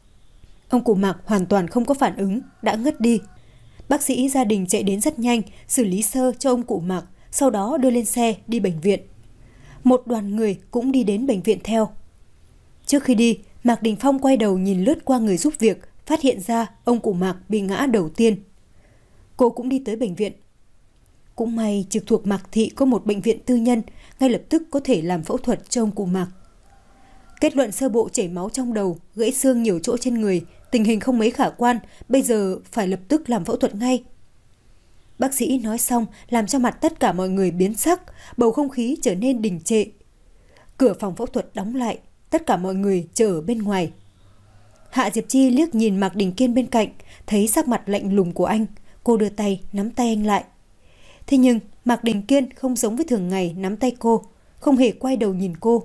S1: Ông cụ Mạc hoàn toàn không có phản ứng, đã ngất đi. Bác sĩ gia đình chạy đến rất nhanh, xử lý sơ cho ông cụ Mạc, sau đó đưa lên xe đi bệnh viện. Một đoàn người cũng đi đến bệnh viện theo. Trước khi đi, Mạc Đình Phong quay đầu nhìn lướt qua người giúp việc, phát hiện ra ông cụ Mạc bị ngã đầu tiên. Cô cũng đi tới bệnh viện. Cũng may trực thuộc Mạc Thị có một bệnh viện tư nhân, ngay lập tức có thể làm phẫu thuật cho ông cụ Mạc. Kết luận sơ bộ chảy máu trong đầu, gãy xương nhiều chỗ trên người, tình hình không mấy khả quan, bây giờ phải lập tức làm phẫu thuật ngay. Bác sĩ nói xong làm cho mặt tất cả mọi người biến sắc, bầu không khí trở nên đình trệ. Cửa phòng phẫu thuật đóng lại, tất cả mọi người chờ ở bên ngoài. Hạ Diệp Chi liếc nhìn Mạc Đình Kiên bên cạnh, thấy sắc mặt lạnh lùng của anh, cô đưa tay nắm tay anh lại. Thế nhưng Mạc Đình Kiên không giống với thường ngày nắm tay cô, không hề quay đầu nhìn cô.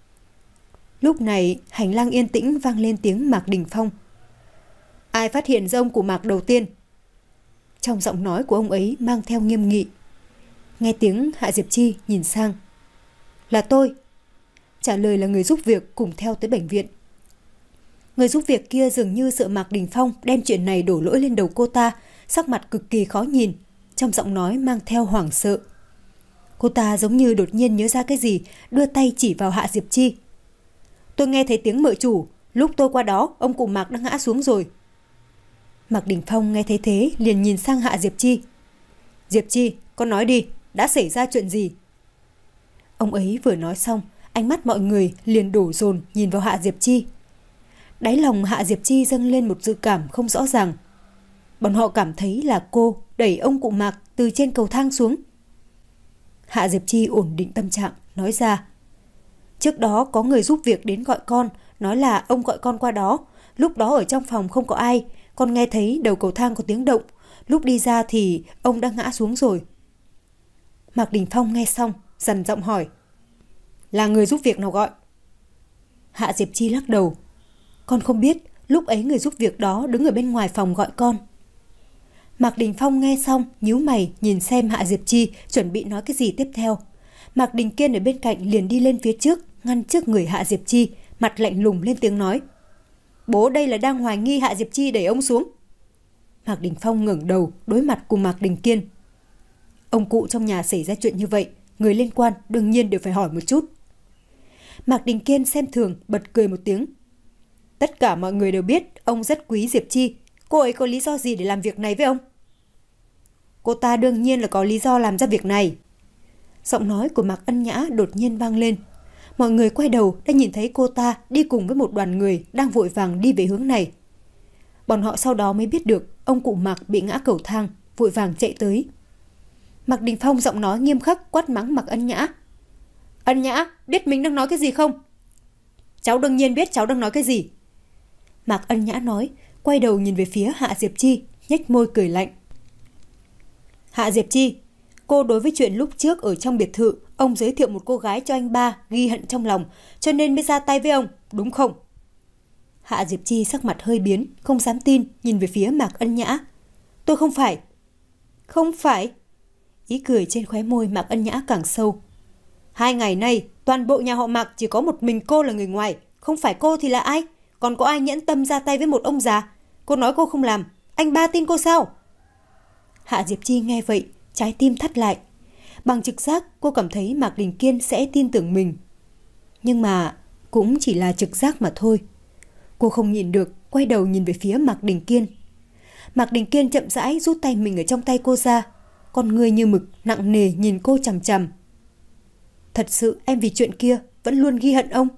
S1: Lúc này hành lang yên tĩnh vang lên tiếng Mạc Đình Phong. Ai phát hiện ra ông cụ Mạc đầu tiên? Trong giọng nói của ông ấy mang theo nghiêm nghị. Nghe tiếng, Hạ Diệp Chi nhìn sang. Là tôi. Trả lời là người giúp việc cùng theo tới bệnh viện. Người giúp việc kia dường như sợ Mạc Đình Phong đem chuyện này đổ lỗi lên đầu cô ta, sắc mặt cực kỳ khó nhìn, trong giọng nói mang theo hoảng sợ. Cô ta giống như đột nhiên nhớ ra cái gì, đưa tay chỉ vào Hạ Diệp Chi. Tôi nghe thấy tiếng mợ chủ, lúc tôi qua đó, ông cụ Mạc đã ngã xuống rồi. Mạc Đình Phong nghe thấy thế, liền nhìn sang Hạ Diệp Chi. Diệp Chi, con nói đi, đã xảy ra chuyện gì? Ông ấy vừa nói xong, ánh mắt mọi người liền đổ dồn nhìn vào Hạ Diệp Chi. Đáy lòng Hạ Diệp Chi dâng lên một dự cảm không rõ ràng. Bọn họ cảm thấy là cô đẩy ông cụ Mạc từ trên cầu thang xuống. Hạ Diệp Chi ổn định tâm trạng, nói ra. Trước đó có người giúp việc đến gọi con, nói là ông gọi con qua đó. Lúc đó ở trong phòng không có ai, con nghe thấy đầu cầu thang có tiếng động. Lúc đi ra thì ông đã ngã xuống rồi. Mạc Đình Phong nghe xong, dằn giọng hỏi. Là người giúp việc nào gọi? Hạ Diệp Chi lắc đầu. Con không biết, lúc ấy người giúp việc đó đứng ở bên ngoài phòng gọi con. Mạc Đình Phong nghe xong, nhíu mày nhìn xem Hạ Diệp Chi chuẩn bị nói cái gì tiếp theo. Mạc Đình Kiên ở bên cạnh liền đi lên phía trước, ngăn trước người Hạ Diệp Chi, mặt lạnh lùng lên tiếng nói. Bố đây là đang hoài nghi Hạ Diệp Chi đẩy ông xuống. Mạc Đình Phong ngẩng đầu đối mặt cùng Mạc Đình Kiên. Ông cụ trong nhà xảy ra chuyện như vậy, người liên quan đương nhiên đều phải hỏi một chút. Mạc Đình Kiên xem thường, bật cười một tiếng. Tất cả mọi người đều biết ông rất quý Diệp Chi. Cô ấy có lý do gì để làm việc này với ông? Cô ta đương nhiên là có lý do làm ra việc này. Giọng nói của Mạc Ân Nhã đột nhiên vang lên. Mọi người quay đầu đã nhìn thấy cô ta đi cùng với một đoàn người đang vội vàng đi về hướng này. Bọn họ sau đó mới biết được ông cụ Mạc bị ngã cầu thang, vội vàng chạy tới. Mạc Đình Phong giọng nói nghiêm khắc quát mắng Mạc Ân Nhã. Ân Nhã, biết mình đang nói cái gì không? Cháu đương nhiên biết cháu đang nói cái gì. Mạc Ân Nhã nói, quay đầu nhìn về phía Hạ Diệp Chi, nhếch môi cười lạnh. Hạ Diệp Chi, cô đối với chuyện lúc trước ở trong biệt thự, ông giới thiệu một cô gái cho anh ba ghi hận trong lòng, cho nên mới ra tay với ông, đúng không? Hạ Diệp Chi sắc mặt hơi biến, không dám tin, nhìn về phía Mạc Ân Nhã. Tôi không phải. Không phải. Ý cười trên khóe môi Mạc Ân Nhã càng sâu. Hai ngày nay, toàn bộ nhà họ Mạc chỉ có một mình cô là người ngoài, không phải cô thì là ai? Còn có ai nhẫn tâm ra tay với một ông già? Cô nói cô không làm, anh ba tin cô sao? Hạ Diệp Chi nghe vậy, trái tim thắt lại. Bằng trực giác, cô cảm thấy Mạc Đình Kiên sẽ tin tưởng mình. Nhưng mà cũng chỉ là trực giác mà thôi. Cô không nhìn được, quay đầu nhìn về phía Mạc Đình Kiên. Mạc Đình Kiên chậm rãi rút tay mình ở trong tay cô ra, con người như mực nặng nề nhìn cô chằm chằm. Thật sự em vì chuyện kia vẫn luôn ghi hận ông.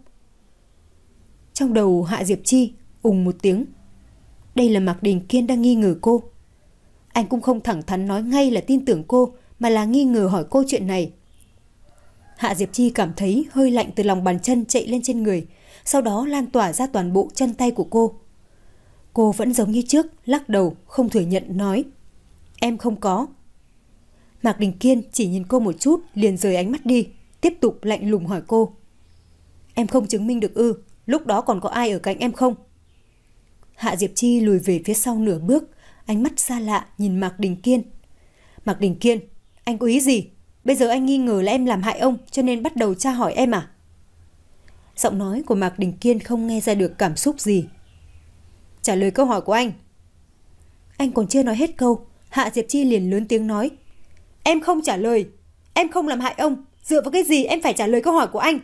S1: Trong đầu Hạ Diệp Chi ùng một tiếng. Đây là Mạc Đình Kiên đang nghi ngờ cô. Anh cũng không thẳng thắn nói ngay là tin tưởng cô, mà là nghi ngờ hỏi cô chuyện này. Hạ Diệp Chi cảm thấy hơi lạnh từ lòng bàn chân chạy lên trên người, sau đó lan tỏa ra toàn bộ chân tay của cô. Cô vẫn giống như trước, lắc đầu, không thừa nhận nói. Em không có. Mạc Đình Kiên chỉ nhìn cô một chút, liền rời ánh mắt đi, tiếp tục lạnh lùng hỏi cô. Em không chứng minh được ư, lúc đó còn có ai ở cạnh em không? Hạ Diệp Chi lùi về phía sau nửa bước, ánh mắt xa lạ nhìn Mạc Đình Kiên. Mạc Đình Kiên, anh có ý gì? Bây giờ anh nghi ngờ là em làm hại ông, cho nên bắt đầu tra hỏi em à? Giọng nói của Mạc Đình Kiên không nghe ra được cảm xúc gì. Trả lời câu hỏi của anh. Anh còn chưa nói hết câu, Hạ Diệp Chi liền lớn tiếng nói. Em không trả lời, em không làm hại ông, dựa vào cái gì em phải trả lời câu hỏi của anh?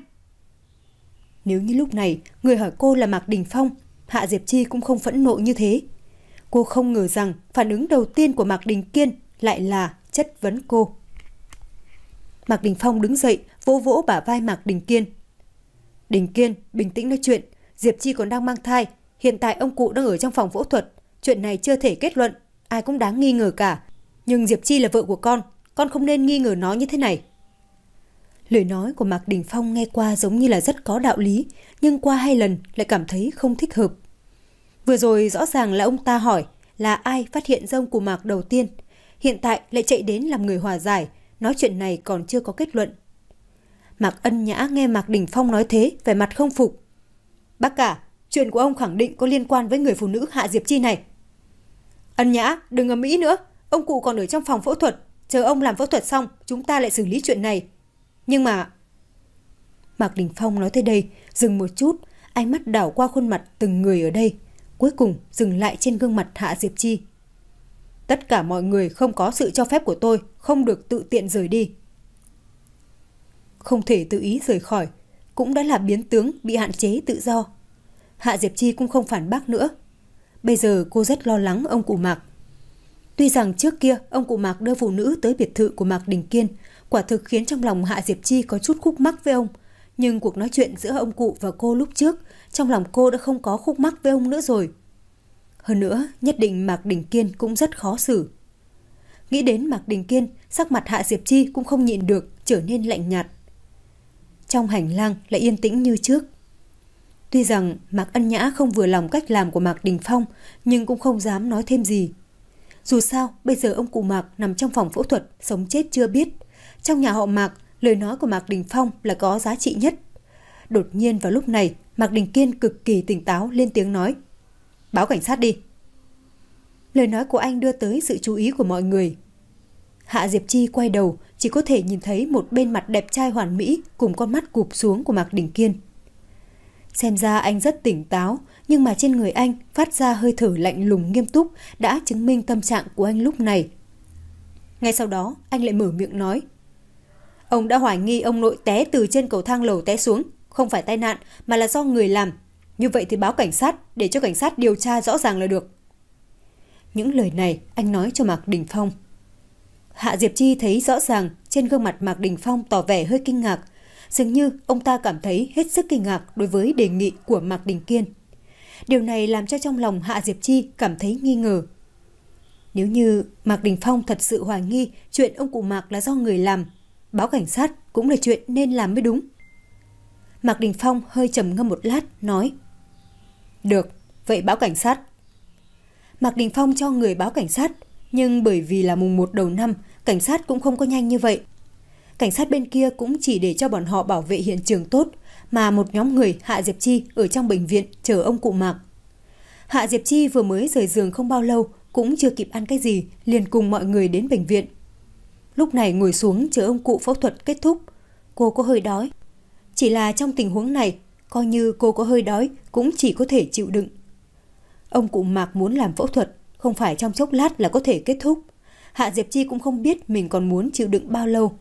S1: Nếu như lúc này người hỏi cô là Mạc Đình Phong, Hạ Diệp Chi cũng không phẫn nộ như thế. Cô không ngờ rằng phản ứng đầu tiên của Mạc Đình Kiên lại là chất vấn cô. Mạc Đình Phong đứng dậy, vỗ vỗ bả vai Mạc Đình Kiên. Đình Kiên, bình tĩnh nói chuyện, Diệp Chi còn đang mang thai, hiện tại ông cụ đang ở trong phòng phẫu thuật, chuyện này chưa thể kết luận, ai cũng đáng nghi ngờ cả. Nhưng Diệp Chi là vợ của con, con không nên nghi ngờ nó như thế này. Lời nói của Mạc Đình Phong nghe qua giống như là rất có đạo lý, nhưng qua hai lần lại cảm thấy không thích hợp. Vừa rồi rõ ràng là ông ta hỏi là ai phát hiện ra ông cụ Mạc đầu tiên, hiện tại lại chạy đến làm người hòa giải, nói chuyện này còn chưa có kết luận. Mạc Ân Nhã nghe Mạc Đình Phong nói thế, vẻ mặt không phục. Bác cả, chuyện của ông khẳng định có liên quan với người phụ nữ Hạ Diệp Chi này. Ân Nhã, đừng ầm ĩ nữa, ông cụ còn ở trong phòng phẫu thuật, chờ ông làm phẫu thuật xong, chúng ta lại xử lý chuyện này. Nhưng mà... Mạc Đình Phong nói tới đây, dừng một chút, ánh mắt đảo qua khuôn mặt từng người ở đây, cuối cùng dừng lại trên gương mặt Hạ Diệp Chi. Tất cả mọi người không có sự cho phép của tôi, không được tự tiện rời đi. Không thể tự ý rời khỏi, cũng đã là biến tướng bị hạn chế tự do. Hạ Diệp Chi cũng không phản bác nữa. Bây giờ cô rất lo lắng ông cụ Mạc. Tuy rằng trước kia ông cụ Mạc đưa phụ nữ tới biệt thự của Mạc Đình Kiên, quả thực khiến trong lòng Hạ Diệp Chi có chút khúc mắc với ông. Nhưng cuộc nói chuyện giữa ông cụ và cô lúc trước, trong lòng cô đã không có khúc mắc với ông nữa rồi. Hơn nữa, nhất định Mạc Đình Kiên cũng rất khó xử. Nghĩ đến Mạc Đình Kiên, sắc mặt Hạ Diệp Chi cũng không nhịn được, trở nên lạnh nhạt. Trong hành lang lại yên tĩnh như trước. Tuy rằng Mạc Ân Nhã không vừa lòng cách làm của Mạc Đình Phong, nhưng cũng không dám nói thêm gì. Dù sao, bây giờ ông cụ Mạc nằm trong phòng phẫu thuật, sống chết chưa biết. Trong nhà họ Mạc, lời nói của Mạc Đình Phong là có giá trị nhất. Đột nhiên vào lúc này, Mạc Đình Kiên cực kỳ tỉnh táo lên tiếng nói. Báo cảnh sát đi. Lời nói của anh đưa tới sự chú ý của mọi người. Hạ Diệp Chi quay đầu, chỉ có thể nhìn thấy một bên mặt đẹp trai hoàn mỹ cùng con mắt cụp xuống của Mạc Đình Kiên. Xem ra anh rất tỉnh táo, nhưng mà trên người anh phát ra hơi thở lạnh lùng nghiêm túc đã chứng minh tâm trạng của anh lúc này. Ngay sau đó, anh lại mở miệng nói. Ông đã hoài nghi ông nội té từ trên cầu thang lầu té xuống, không phải tai nạn mà là do người làm. Như vậy thì báo cảnh sát để cho cảnh sát điều tra rõ ràng là được. Những lời này anh nói cho Mạc Đình Phong. Hạ Diệp Chi thấy rõ ràng trên gương mặt Mạc Đình Phong tỏ vẻ hơi kinh ngạc. Dường như ông ta cảm thấy hết sức kinh ngạc đối với đề nghị của Mạc Đình Kiên. Điều này làm cho trong lòng Hạ Diệp Chi cảm thấy nghi ngờ. Nếu như Mạc Đình Phong thật sự hoài nghi chuyện ông cụ Mạc là do người làm, báo cảnh sát cũng là chuyện nên làm mới đúng. Mạc Đình Phong hơi trầm ngâm một lát, nói. Được, vậy báo cảnh sát. Mạc Đình Phong cho người báo cảnh sát, nhưng bởi vì là mùng một đầu năm, cảnh sát cũng không có nhanh như vậy. Cảnh sát bên kia cũng chỉ để cho bọn họ bảo vệ hiện trường tốt, mà một nhóm người Hạ Diệp Chi ở trong bệnh viện chờ ông cụ Mạc. Hạ Diệp Chi vừa mới rời giường không bao lâu, cũng chưa kịp ăn cái gì, liền cùng mọi người đến bệnh viện. Lúc này ngồi xuống chờ ông cụ phẫu thuật kết thúc, cô có hơi đói. Chỉ là trong tình huống này, coi như cô có hơi đói cũng chỉ có thể chịu đựng. Ông cụ Mạc muốn làm phẫu thuật, không phải trong chốc lát là có thể kết thúc. Hạ Diệp Chi cũng không biết mình còn muốn chịu đựng bao lâu.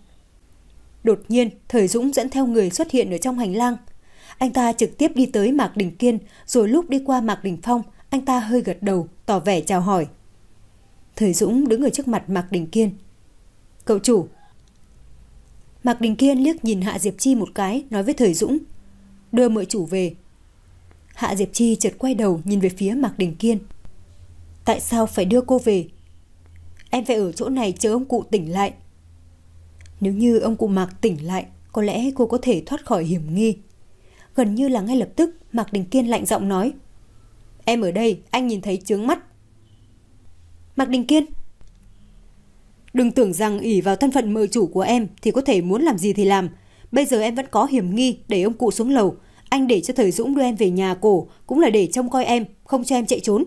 S1: Đột nhiên, Thời Dũng dẫn theo người xuất hiện ở trong hành lang. Anh ta trực tiếp đi tới Mạc Đình Kiên, rồi lúc đi qua Mạc Đình Phong, anh ta hơi gật đầu, tỏ vẻ chào hỏi. Thời Dũng đứng ở trước mặt Mạc Đình Kiên. Cậu chủ. Mạc Đình Kiên liếc nhìn Hạ Diệp Chi một cái, nói với Thời Dũng. Đưa mợ chủ về. Hạ Diệp Chi chợt quay đầu nhìn về phía Mạc Đình Kiên. Tại sao phải đưa cô về? Em phải ở chỗ này chờ ông cụ tỉnh lại. Nếu như ông cụ Mạc tỉnh lại, có lẽ cô có thể thoát khỏi hiểm nghi. Gần như là ngay lập tức, Mạc Đình Kiên lạnh giọng nói. Em ở đây, anh nhìn thấy chướng mắt. Mạc Đình Kiên. Đừng tưởng rằng ỷ vào thân phận mợ chủ của em thì có thể muốn làm gì thì làm. Bây giờ em vẫn có hiểm nghi đẩy ông cụ xuống lầu. Anh để cho Thời Dũng đưa em về nhà cổ cũng là để trông coi em, không cho em chạy trốn.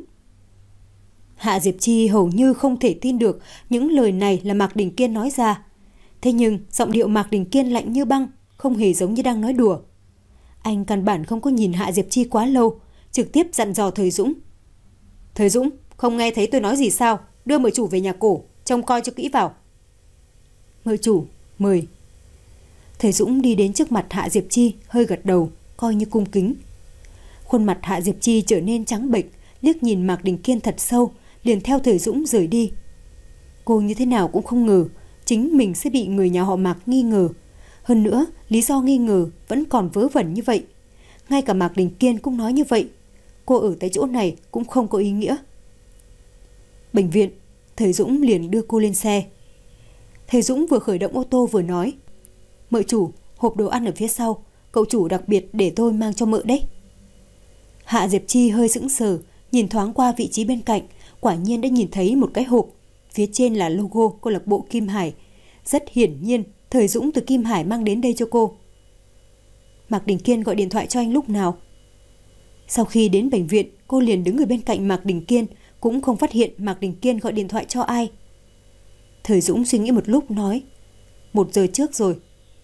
S1: Hạ Diệp Chi hầu như không thể tin được những lời này là Mạc Đình Kiên nói ra. Thế nhưng giọng điệu Mạc Đình Kiên lạnh như băng, không hề giống như đang nói đùa. Anh căn bản không có nhìn Hạ Diệp Chi quá lâu, trực tiếp dặn dò Thời Dũng. Thời Dũng, không nghe thấy tôi nói gì sao? Đưa mợ chủ về nhà cổ, trông coi cho kỹ vào. Mợ chủ, mời. Thời Dũng đi đến trước mặt Hạ Diệp Chi, hơi gật đầu, coi như cung kính. Khuôn mặt Hạ Diệp Chi trở nên trắng bệch, liếc nhìn Mạc Đình Kiên thật sâu, liền theo Thời Dũng rời đi. Cô như thế nào cũng không ngờ chính mình sẽ bị người nhà họ Mạc nghi ngờ. Hơn nữa, lý do nghi ngờ vẫn còn vớ vẩn như vậy. Ngay cả Mạc Đình Kiên cũng nói như vậy. Cô ở tại chỗ này cũng không có ý nghĩa. Bệnh viện, Thời Dũng liền đưa cô lên xe. Thời Dũng vừa khởi động ô tô vừa nói. Mợ chủ, hộp đồ ăn ở phía sau, cậu chủ đặc biệt để tôi mang cho mợ đấy. Hạ Diệp Chi hơi sững sờ, nhìn thoáng qua vị trí bên cạnh, quả nhiên đã nhìn thấy một cái hộp. Phía trên là logo câu lạc bộ Kim Hải. Rất hiển nhiên, Thời Dũng từ Kim Hải mang đến đây cho cô. Mạc Đình Kiên gọi điện thoại cho anh lúc nào? Sau khi đến bệnh viện, cô liền đứng ở bên cạnh Mạc Đình Kiên, cũng không phát hiện Mạc Đình Kiên gọi điện thoại cho ai. Thời Dũng suy nghĩ một lúc nói, một giờ trước rồi.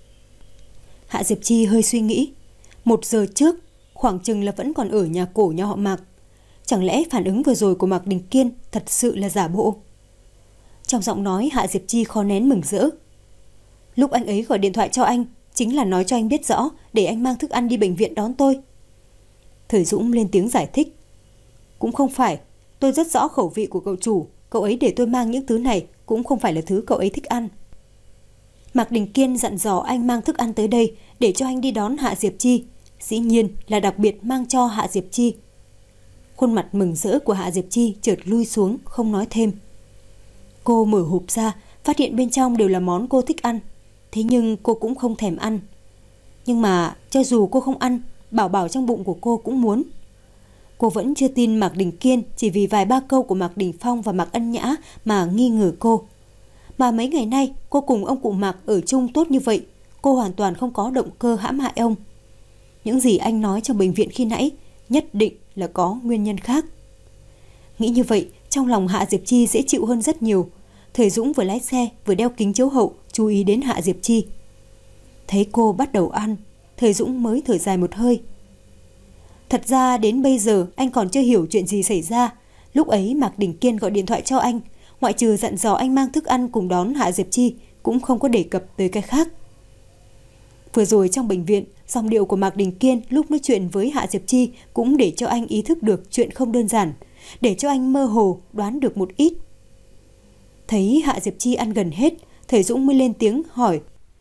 S1: Hạ Diệp Chi hơi suy nghĩ, một giờ trước, khoảng chừng là vẫn còn ở nhà cổ nhà họ Mạc. Chẳng lẽ phản ứng vừa rồi của Mạc Đình Kiên thật sự là giả bộ? Trong giọng nói Hạ Diệp Chi khó nén mừng rỡ. Lúc anh ấy gọi điện thoại cho anh, chính là nói cho anh biết rõ để anh mang thức ăn đi bệnh viện đón tôi. Thời Dũng lên tiếng giải thích. Cũng không phải, tôi rất rõ khẩu vị của cậu chủ, cậu ấy để tôi mang những thứ này cũng không phải là thứ cậu ấy thích ăn. Mạc Đình Kiên dặn dò anh mang thức ăn tới đây để cho anh đi đón Hạ Diệp Chi, dĩ nhiên là đặc biệt mang cho Hạ Diệp Chi. Khuôn mặt mừng rỡ của Hạ Diệp Chi chợt lui xuống, không nói thêm. Cô mở hộp ra, phát hiện bên trong đều là món cô thích ăn, thế nhưng cô cũng không thèm ăn. Nhưng mà cho dù cô không ăn, bảo bảo trong bụng của cô cũng muốn. Cô vẫn chưa tin Mạc Đình Kiên chỉ vì vài ba câu của Mạc Đình Phong và Mạc Ân Nhã mà nghi ngờ cô. Mà mấy ngày nay cô cùng ông cụ Mạc ở chung tốt như vậy, cô hoàn toàn không có động cơ hãm hại ông. Những gì anh nói trong bệnh viện khi nãy nhất định là có nguyên nhân khác. Nghĩ như vậy, trong lòng Hạ Diệp Chi dễ chịu hơn rất nhiều. Thời Dũng vừa lái xe vừa đeo kính chiếu hậu, chú ý đến Hạ Diệp Chi. Thấy cô bắt đầu ăn, Thời Dũng mới thở dài một hơi. Thật ra đến bây giờ anh còn chưa hiểu chuyện gì xảy ra. Lúc ấy Mạc Đình Kiên gọi điện thoại cho anh, ngoại trừ dặn dò anh mang thức ăn cùng đón Hạ Diệp Chi, cũng không có đề cập tới cái khác. Vừa rồi trong bệnh viện, giọng điệu của Mạc Đình Kiên lúc nói chuyện với Hạ Diệp Chi cũng để cho anh ý thức được chuyện không đơn giản, để cho anh mơ hồ đoán được một ít. Thấy Hạ Diệp Chi ăn gần hết, Thời Dũng mới lên tiếng hỏi.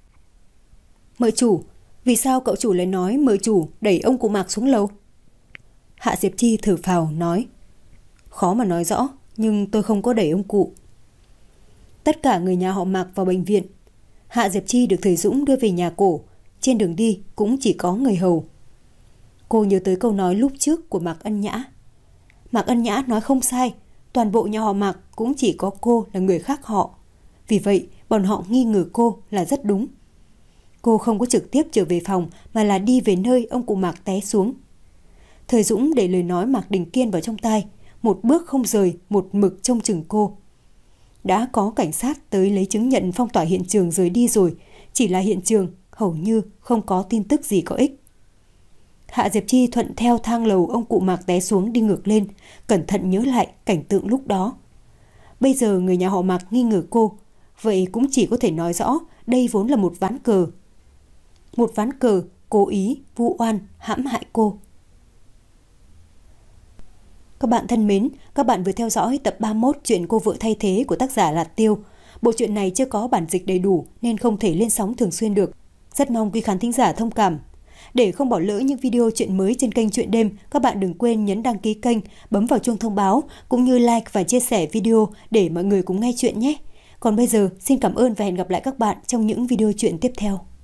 S1: Mợ chủ, vì sao cậu chủ lại nói mợ chủ đẩy ông cụ Mạc xuống lầu? Hạ Diệp Chi thở phào nói. Khó mà nói rõ, nhưng tôi không có đẩy ông cụ. Tất cả người nhà họ Mạc vào bệnh viện. Hạ Diệp Chi được Thời Dũng đưa về nhà cổ. Trên đường đi cũng chỉ có người hầu. Cô nhớ tới câu nói lúc trước của Mạc Ân Nhã. Mạc Ân Nhã nói không sai, toàn bộ nhà họ Mạc cũng chỉ có cô là người khác họ. Vì vậy bọn họ nghi ngờ cô là rất đúng. Cô không có trực tiếp trở về phòng mà là đi về nơi ông cụ Mạc té xuống. Thời Dũng để lời nói Mạc Đình Kiên vào trong tai, một bước không rời, một mực trông chừng cô. Đã có cảnh sát tới lấy chứng nhận phong tỏa hiện trường rời đi rồi, chỉ là hiện trường hầu như không có tin tức gì có ích. Hạ Diệp Chi thuận theo thang lầu ông cụ Mạc té xuống đi ngược lên, cẩn thận nhớ lại cảnh tượng lúc đó. Bây giờ người nhà họ Mạc nghi ngờ cô, vậy cũng chỉ có thể nói rõ đây vốn là một ván cờ. Một ván cờ cố ý vu oan hãm hại cô. Các bạn thân mến, các bạn vừa theo dõi tập ba mươi mốt chuyện Cô Vợ Thay Thế của tác giả Lạt Tiêu. Bộ truyện này chưa có bản dịch đầy đủ nên không thể lên sóng thường xuyên được. Rất mong quý khán thính giả thông cảm. Để không bỏ lỡ những video chuyện mới trên kênh Chuyện Đêm, các bạn đừng quên nhấn đăng ký kênh, bấm vào chuông thông báo cũng như like và chia sẻ video để mọi người cùng nghe chuyện nhé. Còn bây giờ, xin cảm ơn và hẹn gặp lại các bạn trong những video chuyện tiếp theo.